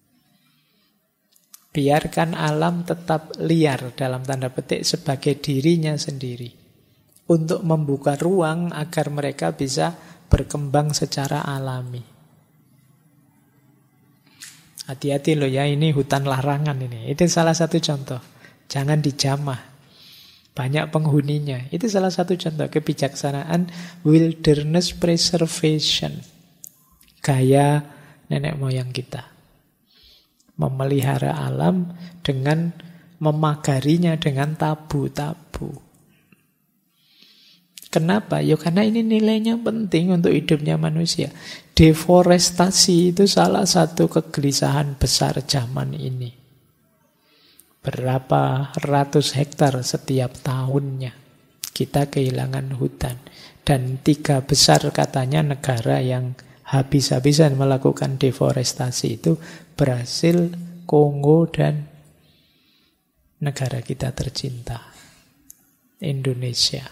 Biarkan alam tetap liar dalam tanda petik sebagai dirinya sendiri. Untuk membuka ruang agar mereka bisa berkembang secara alami. Hati-hati loh ya, ini hutan larangan ini. Itu salah satu contoh. Jangan dijamah. Banyak penghuninya. Itu salah satu contoh kebijaksanaan wilderness preservation. Gaya nenek moyang kita. Memelihara alam dengan memagarinya dengan tabu-tabu. Kenapa? Ya karena ini nilainya penting untuk hidupnya manusia. Deforestasi itu salah satu kegelisahan besar zaman ini. Berapa ratus hektar setiap tahunnya kita kehilangan hutan. Dan 3 besar katanya negara yang habis-habisan melakukan deforestasi itu Brasil, Kongo, dan negara kita tercinta, Indonesia.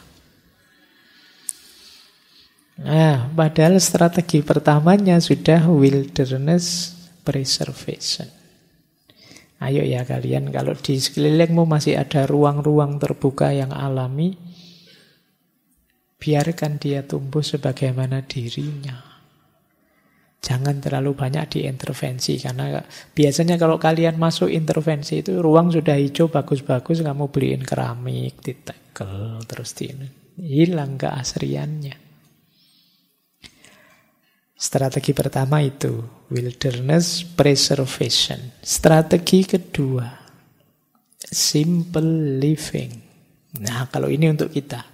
Nah, padahal strategi pertamanya sudah wilderness preservation. Ayo ya kalian, kalau di sekelilingmu masih ada ruang-ruang terbuka yang alami, biarkan dia tumbuh sebagaimana dirinya. Jangan terlalu banyak diintervensi, karena biasanya kalau kalian masuk intervensi itu ruang sudah hijau bagus-bagus, kamu beliin keramik, ditekel, terus hilang keasriannya. Strategi pertama itu wilderness preservation. Strategi kedua simple living. Nah, kalau ini untuk kita,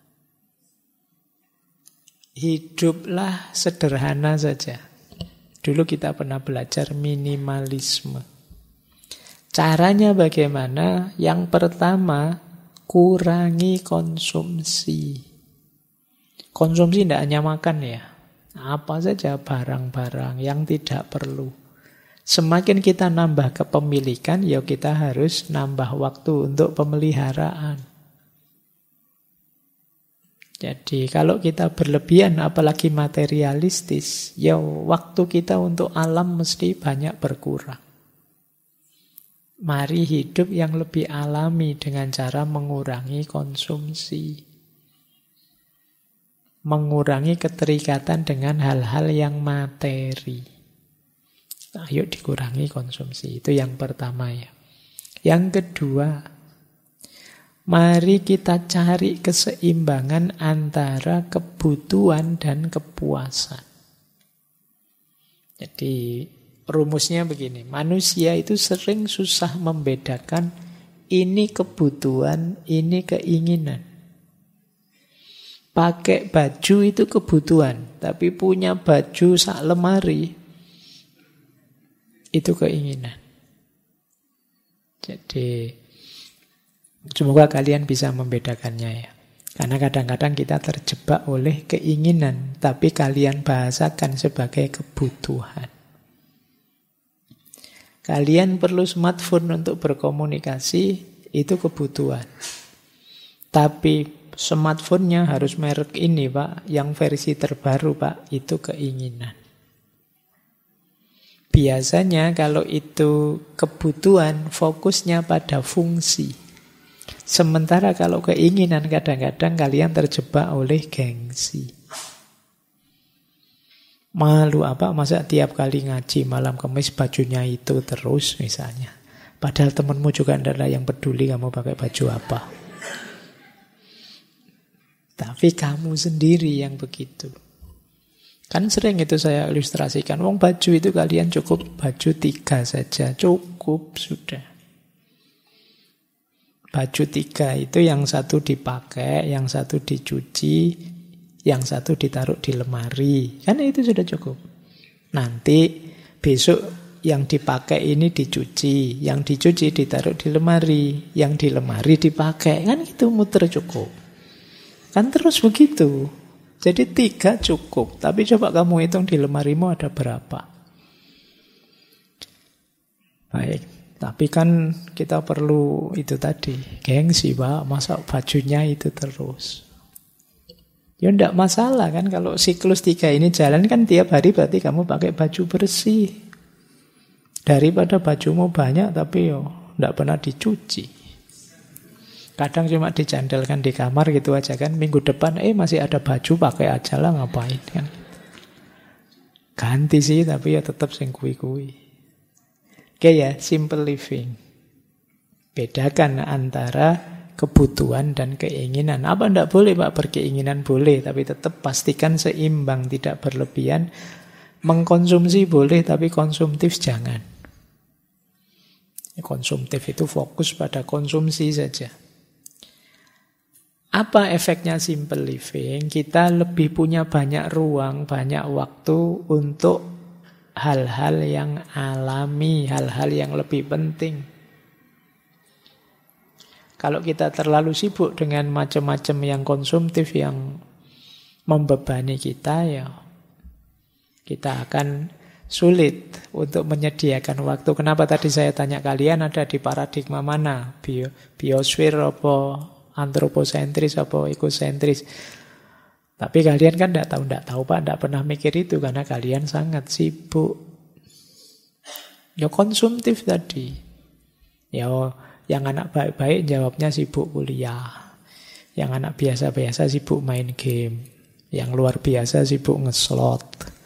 hiduplah sederhana saja. Dulu kita pernah belajar minimalisme. Caranya bagaimana? Yang pertama, kurangi konsumsi. Konsumsi tidak hanya makan ya. Apa saja barang-barang yang tidak perlu. Semakin kita nambah kepemilikan, ya kita harus nambah waktu untuk pemeliharaan. Jadi kalau kita berlebihan, apalagi materialistis, ya waktu kita untuk alam mesti banyak berkurang. Mari hidup yang lebih alami dengan cara mengurangi konsumsi. Mengurangi keterikatan dengan hal-hal yang materi. Ayo dikurangi konsumsi, itu yang pertama ya. Yang kedua, mari kita cari keseimbangan antara kebutuhan dan kepuasan. Jadi rumusnya begini, manusia itu sering susah membedakan ini kebutuhan, ini keinginan. Pakai baju itu kebutuhan, tapi punya baju sak lemari itu keinginan. Jadi semoga kalian bisa membedakannya ya. Karena kadang-kadang kita terjebak oleh keinginan, tapi kalian bahasakan sebagai kebutuhan. Kalian perlu smartphone untuk berkomunikasi, itu kebutuhan. Tapi smartphone-nya harus merek ini Pak, yang versi terbaru Pak, itu keinginan. Biasanya kalau itu kebutuhan, fokusnya pada fungsi. Sementara kalau keinginan kadang-kadang kalian terjebak oleh gengsi. Malu apa, masa tiap kali ngaji malam Kamis bajunya itu terus misalnya. Padahal temanmu juga tidak ada yang peduli kamu pakai baju apa. Tapi kamu sendiri yang begitu. Kan sering itu saya ilustrasikan. Wong baju itu kalian cukup baju 3 saja. Cukup sudah. Baju 3 itu yang satu dipakai, yang satu dicuci, yang satu ditaruh di lemari. Kan itu sudah cukup. Nanti besok yang dipakai ini dicuci, yang dicuci ditaruh di lemari, yang di lemari dipakai. Kan itu muter cukup. Kan terus begitu. Jadi 3 cukup. Tapi coba kamu hitung di lemarimu ada berapa. Baik. Tapi kan kita perlu itu tadi. Gengsi Pak. Masa bajunya itu terus. Ya enggak masalah kan. Kalau siklus 3 ini jalan kan tiap hari berarti kamu pakai baju bersih. Daripada bajumu banyak tapi enggak pernah dicuci. Kadang cuma dicandalkan di kamar gitu aja kan. Minggu depan masih ada baju, pakai aja lah, ngapain kan. Ganti sih tapi ya tetap sing kui-kui. Oke ya, simple living. Bedakan antara kebutuhan dan keinginan. Apa enggak boleh Pak berkeinginan? Boleh, tapi tetap pastikan seimbang, tidak berlebihan. Mengkonsumsi boleh tapi konsumtif jangan. Konsumtif itu fokus pada konsumsi saja. Apa efeknya simple living? Kita lebih punya banyak ruang, banyak waktu untuk hal-hal yang alami, hal-hal yang lebih penting. Kalau kita terlalu sibuk dengan macam-macam yang konsumtif, yang membebani kita, ya kita akan sulit untuk menyediakan waktu. Kenapa tadi saya tanya kalian ada di paradigma mana? Biosfer apa antroposentris apa ekosentris? Tapi kalian kan tidak tahu Pak, tidak pernah mikir itu karena kalian sangat sibuk. Ya konsumtif tadi. Ya yang anak baik-baik jawabnya sibuk kuliah. Yang anak biasa-biasa sibuk main game. Yang luar biasa sibuk ngeslot.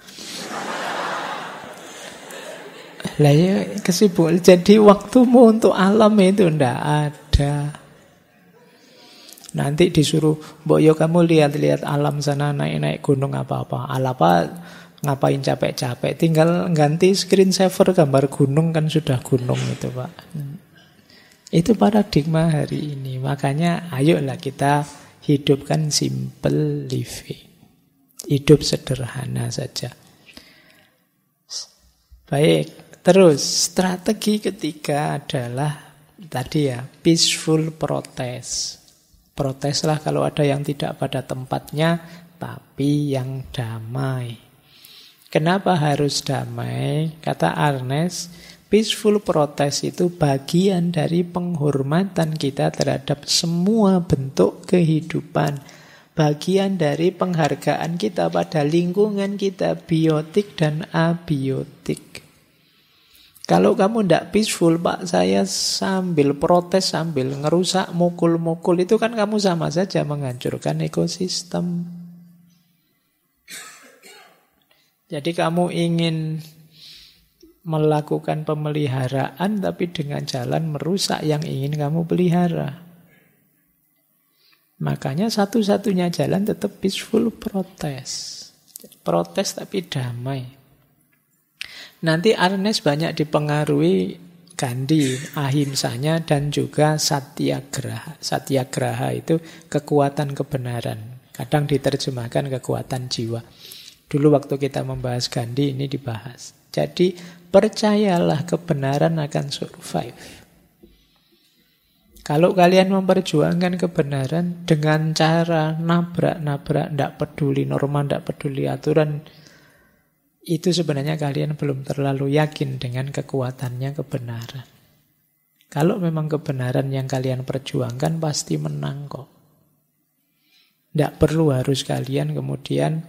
Lah ya kesibukan. Jadi waktumu untuk alam itu ndak ada. Nanti disuruh, "Mbok yo kamu lihat-lihat alam sana, naik-naik gunung apa-apa." Alapa ngapain capek-capek, tinggal ganti screensaver gambar gunung kan sudah gunung itu, Pak. Itu paradigma hari ini. Makanya ayolah kita hidupkan simple living. Hidup sederhana saja. Baik. Terus, strategi ketiga adalah tadi ya, peaceful protest. Proteslah kalau ada yang tidak pada tempatnya, tapi yang damai. Kenapa harus damai? Kata Ernest, peaceful protest itu bagian dari penghormatan kita terhadap semua bentuk kehidupan. Bagian dari penghargaan kita pada lingkungan kita, biotik dan abiotik. Kalau kamu tidak peaceful, Pak, saya sambil protes, sambil ngerusak, mukul-mukul, itu kan kamu sama saja menghancurkan ekosistem. Jadi kamu ingin melakukan pemeliharaan, tapi dengan jalan merusak yang ingin kamu pelihara. Makanya satu-satunya jalan tetap peaceful protest. Protes tapi damai. Nanti Ernest banyak dipengaruhi Gandhi, ahimsanya dan juga satyagraha. Satyagraha itu kekuatan kebenaran. Kadang diterjemahkan kekuatan jiwa. Dulu waktu kita membahas Gandhi ini dibahas. Jadi percayalah kebenaran akan survive. Kalau kalian memperjuangkan kebenaran dengan cara nabrak-nabrak, tidak peduli norma, tidak peduli aturan, itu sebenarnya kalian belum terlalu yakin dengan kekuatannya kebenaran. Kalau memang kebenaran yang kalian perjuangkan pasti menang kok. Tidak perlu harus kalian kemudian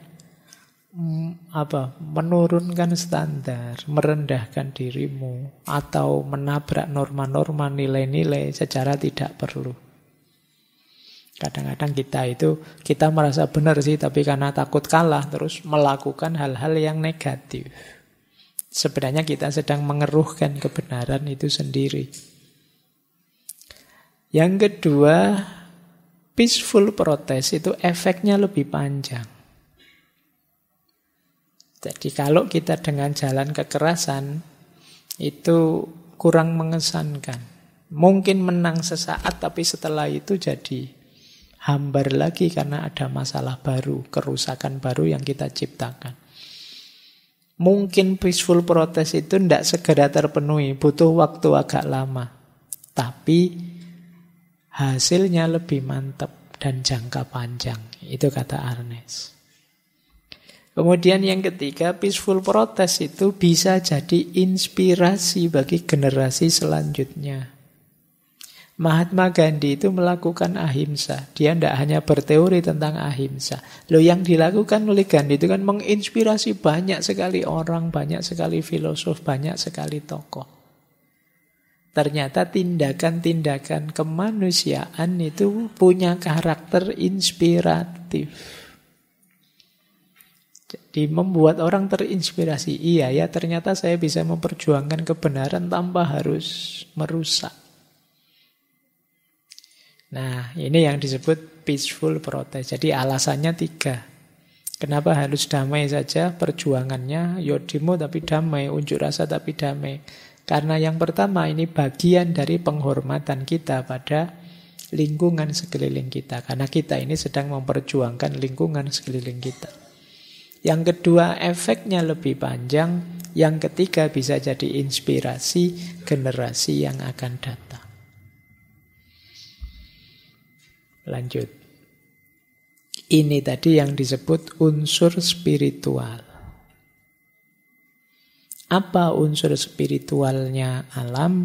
menurunkan standar, merendahkan dirimu, atau menabrak norma-norma, nilai-nilai secara tidak perlu. Kadang-kadang kita merasa benar sih, tapi karena takut kalah terus melakukan hal-hal yang negatif. Sebenarnya kita sedang mengeruhkan kebenaran itu sendiri. Yang kedua, peaceful protest itu efeknya lebih panjang. Jadi kalau kita dengan jalan kekerasan itu kurang mengesankan. Mungkin menang sesaat, tapi setelah itu jadi hambar lagi karena ada masalah baru, kerusakan baru yang kita ciptakan. Mungkin peaceful protest itu tidak segera terpenuhi, butuh waktu agak lama. Tapi hasilnya lebih mantap dan jangka panjang. Itu kata Ernest. Kemudian yang ketiga, peaceful protest itu bisa jadi inspirasi bagi generasi selanjutnya. Mahatma Gandhi itu melakukan ahimsa. Dia tidak hanya berteori tentang ahimsa. Loh, yang dilakukan oleh Gandhi itu kan menginspirasi banyak sekali orang, banyak sekali filosof, banyak sekali tokoh. Ternyata tindakan-tindakan kemanusiaan itu punya karakter inspiratif. Jadi membuat orang terinspirasi. Iya ya, ternyata saya bisa memperjuangkan kebenaran tanpa harus merusak. Nah, ini yang disebut peaceful protest. Jadi alasannya 3. Kenapa harus damai saja perjuangannya? Yo demo tapi damai, unjuk rasa tapi damai. Karena yang pertama ini bagian dari penghormatan kita pada lingkungan sekeliling kita. Karena kita ini sedang memperjuangkan lingkungan sekeliling kita. Yang kedua, efeknya lebih panjang. Yang ketiga, bisa jadi inspirasi generasi yang akan datang. Lanjut. Ini tadi yang disebut unsur spiritual. Apa unsur spiritualnya alam?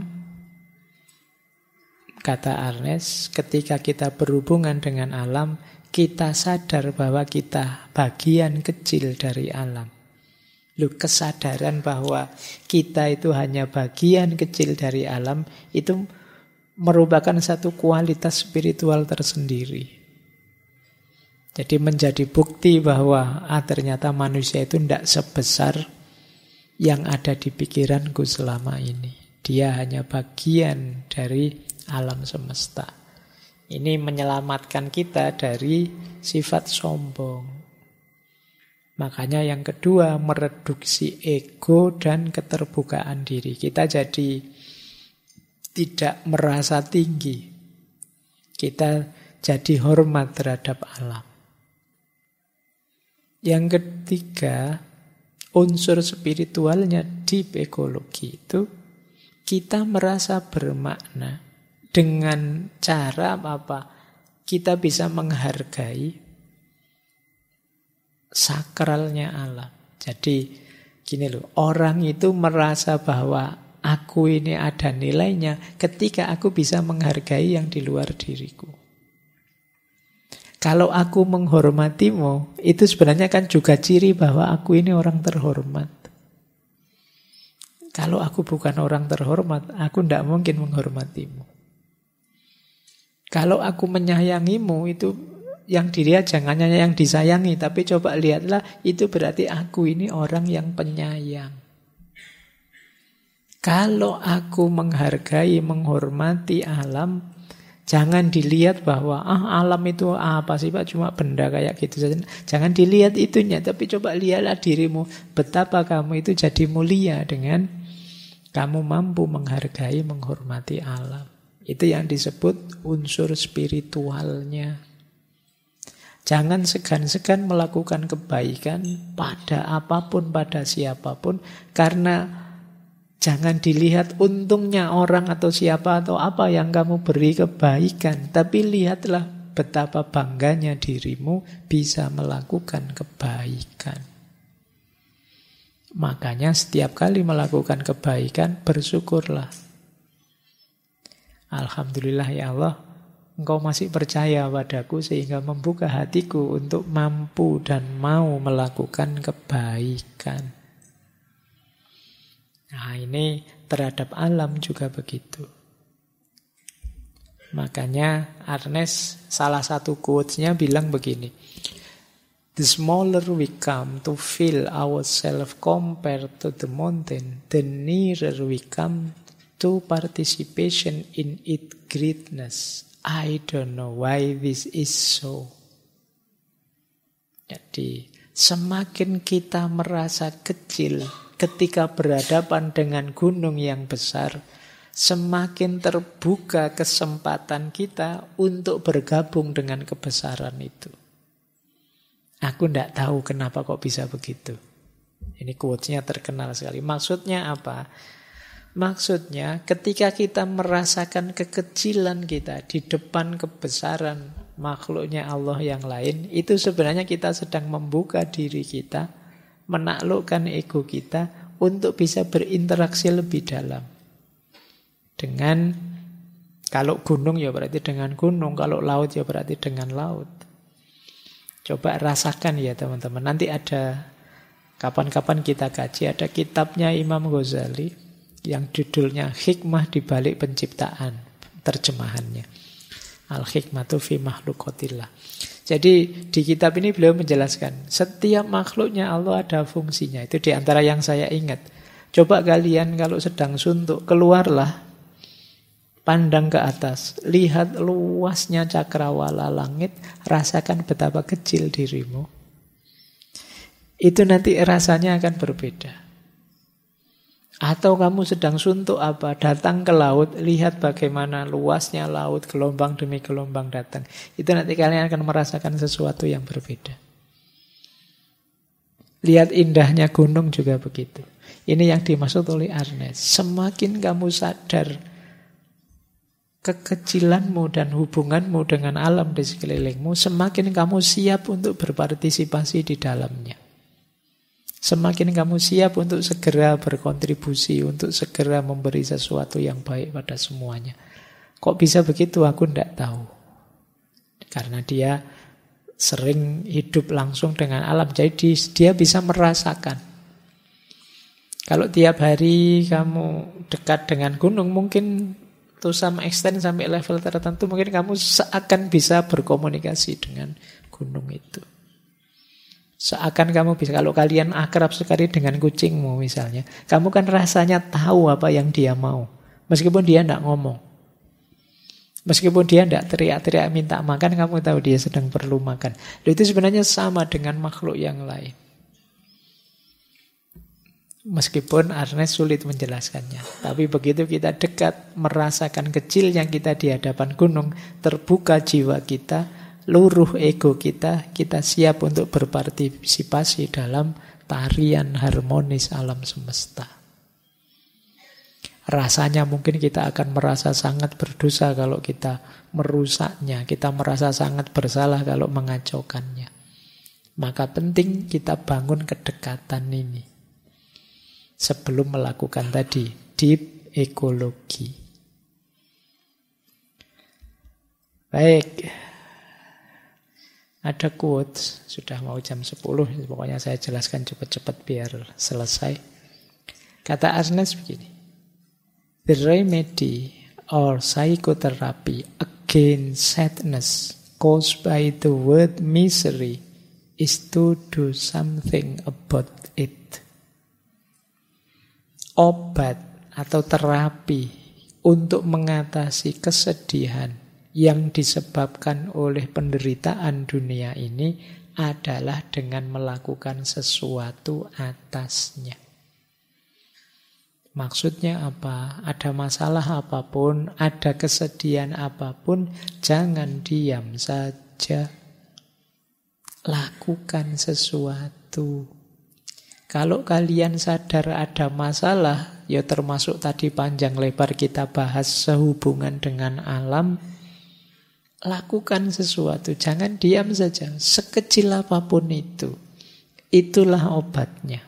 Kata Ernest, ketika kita berhubungan dengan alam, kita sadar bahwa kita bagian kecil dari alam. Kesadaran bahwa kita itu hanya bagian kecil dari alam, itu merupakan satu kualitas spiritual tersendiri. Jadi menjadi bukti bahwa ternyata manusia itu tidak sebesar yang ada di pikiranku selama ini. Dia hanya bagian dari alam semesta. Ini menyelamatkan kita dari sifat sombong. Makanya yang kedua, mereduksi ego dan keterbukaan diri. Kita jadi tidak merasa tinggi. Kita jadi hormat terhadap alam. Yang ketiga, unsur spiritualnya deep ekologi itu kita merasa bermakna dengan cara apa? Kita bisa menghargai sakralnya alam. Jadi gini loh, orang itu merasa bahwa aku ini ada nilainya ketika aku bisa menghargai yang di luar diriku. Kalau aku menghormatimu, itu sebenarnya kan juga ciri bahwa aku ini orang terhormat. Kalau aku bukan orang terhormat, aku tidak mungkin menghormatimu. Kalau aku menyayangimu, itu yang dilihat jangan hanya yang disayangi, tapi coba lihatlah, itu berarti aku ini orang yang penyayang. Kalau aku menghargai, menghormati alam, jangan dilihat bahwa alam itu apa sih Pak, cuma benda kayak gitu saja. Jangan dilihat itunya, tapi coba lihatlah dirimu, betapa kamu itu jadi mulia dengan kamu mampu menghargai, menghormati alam. Itu yang disebut unsur spiritualnya. Jangan segan-segan melakukan kebaikan pada apapun, pada siapapun, karena jangan dilihat untungnya orang atau siapa atau apa yang kamu beri kebaikan, tapi lihatlah betapa bangganya dirimu bisa melakukan kebaikan. Makanya setiap kali melakukan kebaikan, bersyukurlah. Alhamdulillah ya Allah, Engkau masih percaya padaku sehingga membuka hatiku untuk mampu dan mau melakukan kebaikan. Nah, ini terhadap alam juga begitu. Makanya Ernest salah satu quotes-nya bilang begini. The smaller we come to feel ourselves compared to the mountain, the nearer we come to participation in its greatness. I don't know why this is so. Jadi, semakin kita merasa kecil ketika berhadapan dengan gunung yang besar, semakin terbuka kesempatan kita untuk bergabung dengan kebesaran itu. Aku tidak tahu kenapa kok bisa begitu. Ini quotes-nya terkenal sekali. Maksudnya apa? Maksudnya ketika kita merasakan kekecilan kita di depan kebesaran makhluknya Allah yang lain, itu sebenarnya kita sedang membuka diri kita, menaklukkan ego kita untuk bisa berinteraksi lebih dalam. Dengan, kalau gunung ya berarti dengan gunung, kalau laut ya berarti dengan laut. Coba rasakan ya teman-teman. Nanti ada, kapan-kapan kita kaji, ada kitabnya Imam Ghazali yang judulnya Hikmah di Balik Penciptaan, terjemahannya Al-Hikmatu fi Makhluqatillah. Jadi di kitab ini beliau menjelaskan setiap makhluknya Allah ada fungsinya. Itu di antara yang saya ingat. Coba kalian kalau sedang suntuk, keluarlah, pandang ke atas, lihat luasnya cakrawala langit, rasakan betapa kecil dirimu. Itu nanti rasanya akan berbeda. Atau kamu sedang suntuk apa? Datang ke laut, lihat bagaimana luasnya laut, gelombang demi gelombang datang. Itu nanti kalian akan merasakan sesuatu yang berbeda. Lihat indahnya gunung juga begitu. Ini yang dimaksud oleh Ernest. Semakin kamu sadar kekecilanmu dan hubunganmu dengan alam di sekelilingmu, semakin kamu siap untuk berpartisipasi di dalamnya. Semakin kamu siap untuk segera berkontribusi, untuk segera memberi sesuatu yang baik pada semuanya. Kok bisa begitu? Aku tidak tahu. Karena dia sering hidup langsung dengan alam, jadi dia bisa merasakan. Kalau tiap hari kamu dekat dengan gunung, mungkin to some extent sampai level tertentu, mungkin kamu seakan bisa berkomunikasi dengan gunung itu. Seakan kamu bisa, kalau kalian akrab sekali dengan kucingmu misalnya, kamu kan rasanya tahu apa yang dia mau. Meskipun dia tidak ngomong. Meskipun dia tidak teriak-teriak minta makan, kamu tahu dia sedang perlu makan. Itu sebenarnya sama dengan makhluk yang lain. Meskipun Ernest sulit menjelaskannya. Tapi begitu kita dekat, merasakan kecilnya kita di hadapan gunung, terbuka jiwa kita, luruh ego kita, kita siap untuk berpartisipasi dalam tarian harmonis alam semesta. Rasanya mungkin kita akan merasa sangat berdosa kalau kita merusaknya. Kita merasa sangat bersalah kalau mengacaukannya. Maka penting kita bangun kedekatan ini sebelum melakukan tadi deep ekologi. Baik. Ada quotes, sudah mau jam 10, pokoknya saya jelaskan cepat-cepat biar selesai. Kata Ernest begini, the remedy or psychotherapy against sadness caused by the word misery is to do something about it. Obat atau terapi untuk mengatasi kesedihan yang disebabkan oleh penderitaan dunia ini adalah dengan melakukan sesuatu atasnya. Maksudnya apa? Ada masalah apapun, ada kesedihan apapun, jangan diam saja. Lakukan sesuatu. Kalau kalian sadar ada masalah, ya termasuk tadi panjang lebar kita bahas sehubungan dengan alam, lakukan sesuatu, jangan diam saja, sekecil apapun itu. Itulah obatnya.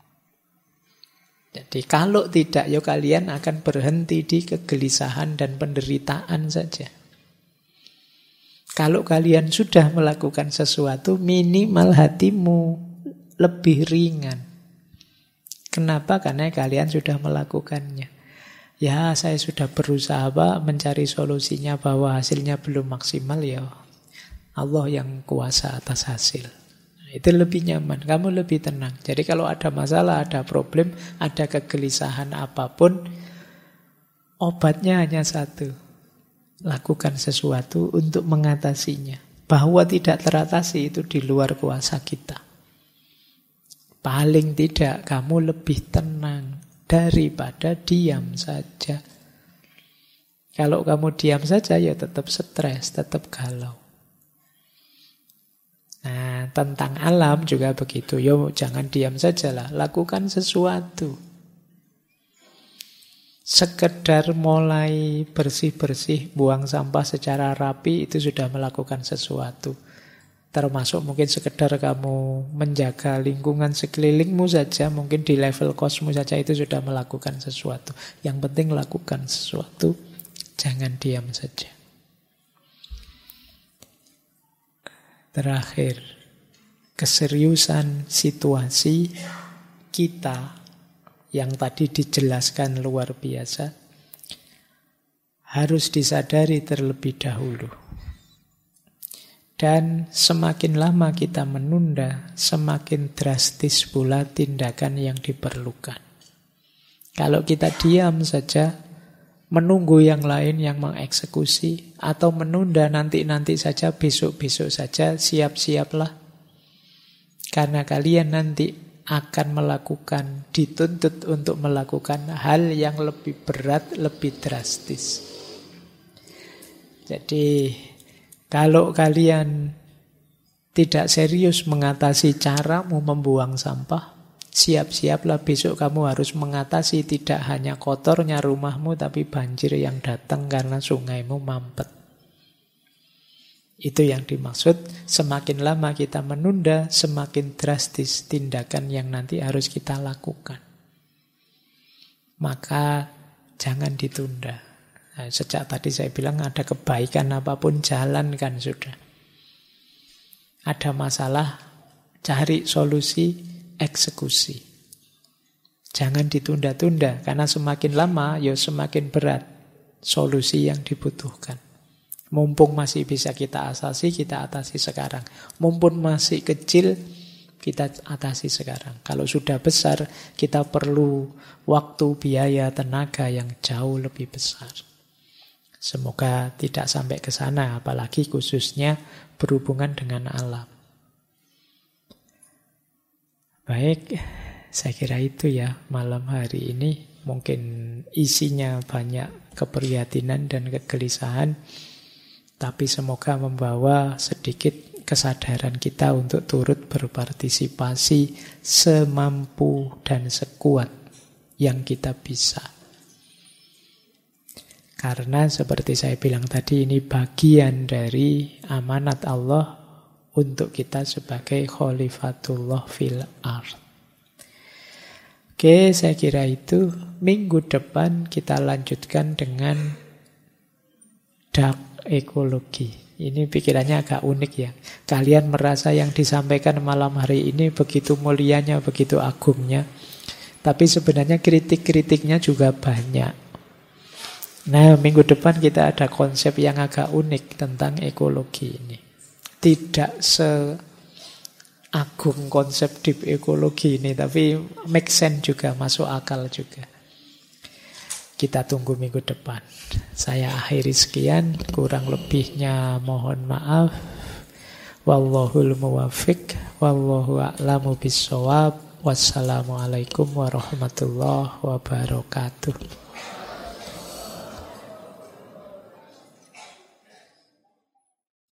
Jadi kalau tidak, ya kalian akan berhenti di kegelisahan dan penderitaan saja. Kalau kalian sudah melakukan sesuatu, minimal hatimu lebih ringan. Kenapa? Karena kalian sudah melakukannya. Ya, saya sudah berusaha mencari solusinya bahwa hasilnya belum maksimal, ya Allah yang kuasa atas hasil. Itu lebih nyaman, kamu lebih tenang. Jadi kalau ada masalah, ada problem, ada kegelisahan apapun, obatnya hanya satu. Lakukan sesuatu untuk mengatasinya. Bahwa tidak teratasi itu di luar kuasa kita. Paling tidak kamu lebih tenang daripada diam saja. Kalau kamu diam saja ya tetap stres, tetap galau. Nah, tentang alam juga begitu. Yo, jangan diam sajalah, lakukan sesuatu. Sekedar mulai bersih-bersih, buang sampah secara rapi, itu sudah melakukan sesuatu. Termasuk mungkin sekedar kamu menjaga lingkungan sekelilingmu saja, mungkin di level kosmu saja itu sudah melakukan sesuatu. Yang penting lakukan sesuatu, jangan diam saja. Terakhir, keseriusan situasi kita yang tadi dijelaskan luar biasa harus disadari terlebih dahulu. Dan semakin lama kita menunda, semakin drastis pula tindakan yang diperlukan. Kalau kita diam saja, menunggu yang lain yang mengeksekusi, atau menunda nanti-nanti saja, besok-besok saja, siap-siaplah. Karena kalian nanti akan melakukan, dituntut untuk melakukan hal yang lebih berat, lebih drastis. Jadi kalau kalian tidak serius mengatasi caramu membuang sampah, siap-siaplah besok kamu harus mengatasi tidak hanya kotornya rumahmu, tapi banjir yang datang karena sungaimu mampet. Itu yang dimaksud, semakin lama kita menunda, semakin drastis tindakan yang nanti harus kita lakukan. Maka jangan ditunda. Nah, sejak tadi saya bilang ada kebaikan apapun jalankan sudah. Ada masalah, cari solusi, eksekusi. Jangan ditunda-tunda, karena semakin lama ya semakin berat solusi yang dibutuhkan. Mumpung masih bisa kita atasi sekarang. Mumpung masih kecil, kita atasi sekarang. Kalau sudah besar, kita perlu waktu, biaya, tenaga yang jauh lebih besar. Semoga tidak sampai ke sana, apalagi khususnya berhubungan dengan alam. Baik, saya kira itu ya malam hari ini. Mungkin isinya banyak keprihatinan dan kegelisahan, tapi semoga membawa sedikit kesadaran kita untuk turut berpartisipasi semampu dan sekuat yang kita bisa. Karena seperti saya bilang tadi, ini bagian dari amanat Allah untuk kita sebagai Khalifatullah fil ardh. Oke, saya kira itu. Minggu depan kita lanjutkan dengan dark ekologi. Ini pikirannya agak unik ya. Kalian merasa yang disampaikan malam hari ini begitu mulianya, begitu agungnya. Tapi sebenarnya kritik-kritiknya juga banyak. Nah, minggu depan kita ada konsep yang agak unik tentang ekologi ini. Tidak seagung konsep deep ekologi ini, tapi make sense juga, masuk akal juga. Kita tunggu minggu depan. Saya akhiri sekian, kurang lebihnya mohon maaf. Wallahul muwaffiq, wallahu a'lamu bissawab. Wassalamualaikum warahmatullahi wabarakatuh.